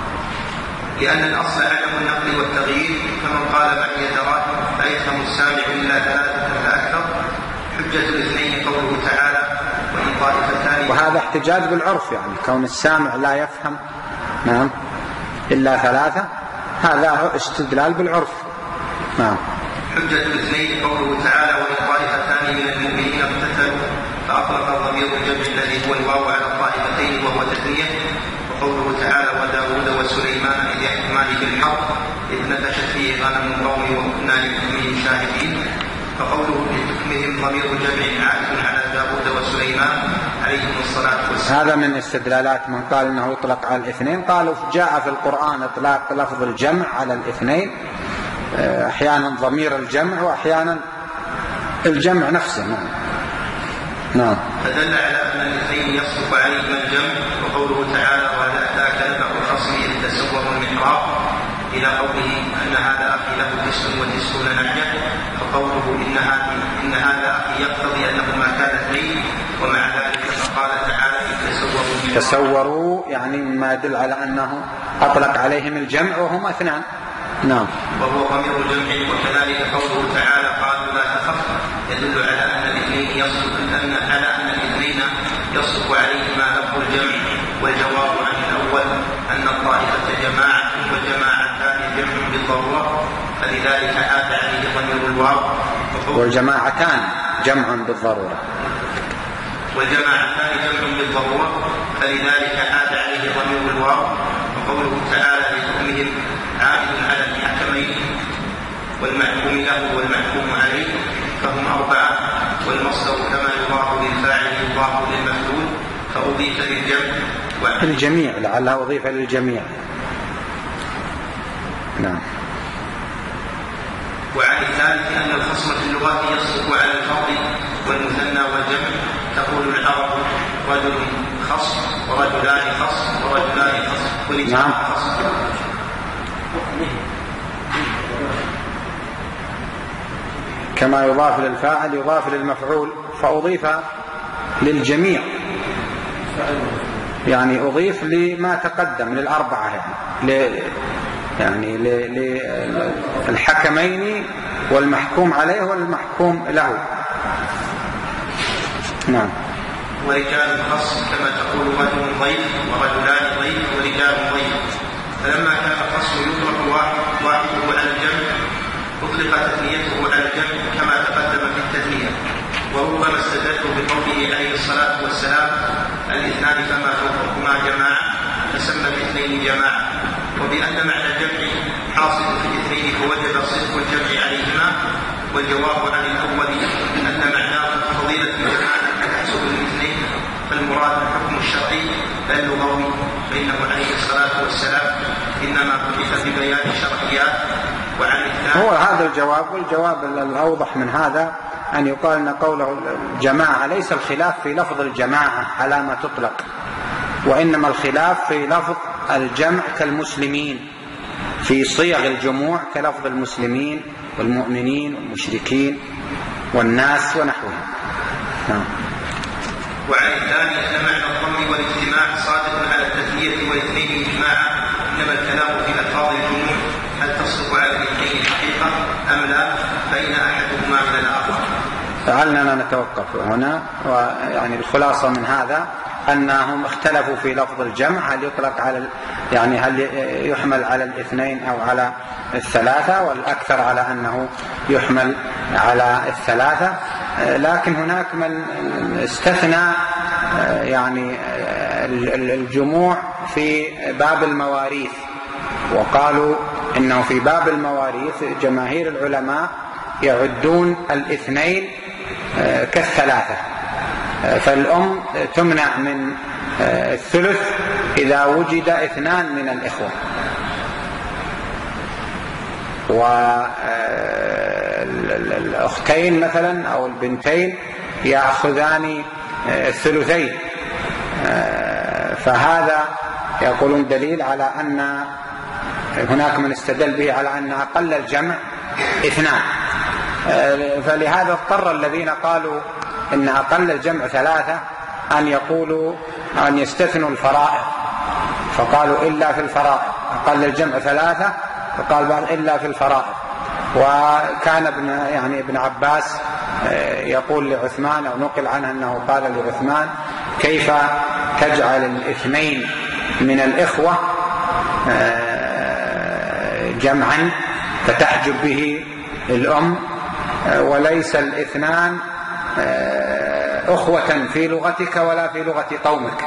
لأن الأصل عدم النقل والتغيير، فمن قال معي دراهم لا يفهم السامع إلا ثلاثة فأكثر. حجة الاثنين قوله تعالى وإن طائفتان، وهذا احتجاج بالعرف، يعني كون السامع لا يفهم نعم إلا ثلاثة، هذا هو استدلال بالعرف. نعم. حجة الاثنين قوله تعالى وإن طائفتان من المؤمنين اقتتلوا، فأطلق ضمير الجمع الذي هو الواو على الطائفتين وهو تثنية. وقوله تعالى وداود وسليمان إذ يحكمان بالحق إذ نفشت فيه غنم القوم وكنا لحكمهم شاهدين، فقوله لحكمهم ضمير جمع عائد على داود وسليمان عليهم الصلاة والسلام. هذا من استدلالات من قال إنه يطلق على الاثنين. قالوا جاء في القرآن إطلاق لفظ الجمع على الاثنين، أحيانا ضمير الجمع وأحيانا الجمع نفسه. نعم. نعم. فدل على أن الاثنين يصدق عليهما الجمع. وقوله تعالى وهل أتاك نبأ الخصم إذ تسوروا المحراب إلى قوله أن هذا أخي له تسع وتسعون نعجة، فقوله إن هذا إن هذا أخي يقتضي أنه ما كان اثنين، ومع ذلك فقال تعالى إذ تسوروا المحراب. تسوروا يعني ما يدل على أنه أطلق عليهم الجمع وهم اثنان. نعم. وهو ضمير جمع. وكذلك قوله تعالى قالوا لا تخف يدل على أن الاثنين يصدق أن على أن الاثنين يصدق عليهما لفظ الجمع. والجواب عن الأول أن الطائفة جماعة والجماعتان جمع بالضرورة، فلذلك عاد عليه ضمير الواو. والجماعتان جمع بالضرورة. والجماعتان جمع بالضرورة فلذلك عاد عليه ضمير الواو. وقوله تعالى لحكمهم عائد على الحكمين والمحكوم له والمحكوم عليه، فهم أربعة. والمصدر كما يضاف للفاعل يضاف للمفعول، فأضيف للجمع الجميع، لعلها أضيف للجميع. نعم. وعن الثالث أن الخصم في اللغة يصدق على الفرد والمثنى والجمع. تقول العرب رجل خصم ورجلان خصم ورجلان خصم ورجال خصم. كما يضاف للفاعل يضاف للمفعول، فأضيف للجميع، يعني أضيف لما تقدم للأربعة، يعني يعني للحكمين والمحكوم عليه والمحكوم له. نعم. ورجال خصم كما تقول رجل ضيف ورجلان ضيف ورجال ضيف. فلما كان الخصم يطلق واحد واحده على الجمع أطلق تثنيته على الجمع كما تقدم في التثنية. وربما استدلوا بقوله عليه الصلاة والسلام الاثنان فما فوقهما جماعة، فسمى الاثنين جماعة. وبأن معنى الجمع حاصل في الاثنين فوجب صدق الجمع عليهما. والجواب عن الأول أن معناه فضيلة الجماعة تحصل فالمراد الحكم الشرعي لا اللغوي، فإنه عليه الصلاة والسلام إنما بعث ببيان الشرعيات. وعن الثاني هو هذا الجواب، والجواب الأوضح من هذا أن يقال أن قوله الجماعة ليس الخلاف في لفظ الجماعة على ما تطلق، وإنما الخلاف في لفظ الجمع كالمسلمين، في صيغ الجموع كلفظ المسلمين والمؤمنين والمشركين والناس ونحوهم. نعم. وعن الثاني أن معنى الضم والاجتماع صادق على التثنية والاثنين إجماعا، إنما الكلام في ألفاظ الجموع هل تصدق على الاثنين حقيقة أم لا، فإن أحدهما من الآخر. فعلنا نتوقف هنا، ويعني الخلاصة من هذا أنهم اختلفوا في لفظ الجمع، هل يطلق على يعني هل يحمل على الاثنين أو على الثلاثة، والأكثر على أنه يحمل على الثلاثة. لكن هناك من استثنى يعني الجموع في باب المواريث، وقالوا إنه في باب المواريث جماهير العلماء يعدون الاثنين كالثلاثة، فالأم تمنع من الثلث إذا وجد اثنان من الإخوة، والأختين مثلا أو البنتين يأخذان الثلثين. فهذا يقولون دليل على أن هناك من استدل به على أن أقل الجمع اثنان، فلهذا اضطر الذين قالوا إن أقل الجمع ثلاثة أن يقولوا أن يستثنوا الفرائض، فقالوا إلا في الفرائض، أقل الجمع ثلاثة فقال بعض إلا في الفرائض. وكان ابن يعني ابن عباس يقول لعثمان، أو نقل عنه أنه قال لعثمان: كيف تجعل الاثنين من الإخوة جمعا فتحجب به الأم، وليس الاثنان أخوة في لغتك ولا في لغة قومك.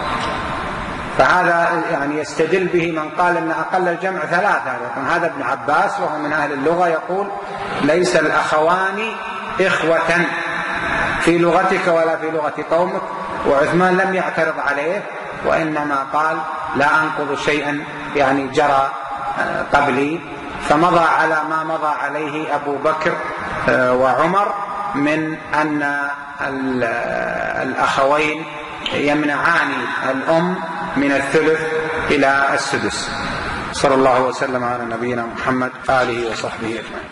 فهذا يعني يستدل به من قال أن أقل الجمع ثلاثة، لكن هذا ابن عباس وهو من أهل اللغة يقول: ليس الأخوان إخوة في لغتك ولا في لغة قومك. وعثمان لم يعترض عليه، وإنما قال: لا أنقض شيئا يعني جرى قبلي، فمضى على ما مضى عليه أبو بكر وعمر من أن الأخوين يمنعان الأم من الثلث إلى السدس. صلى الله وسلم على نبينا محمد آله وصحبه أجمعين.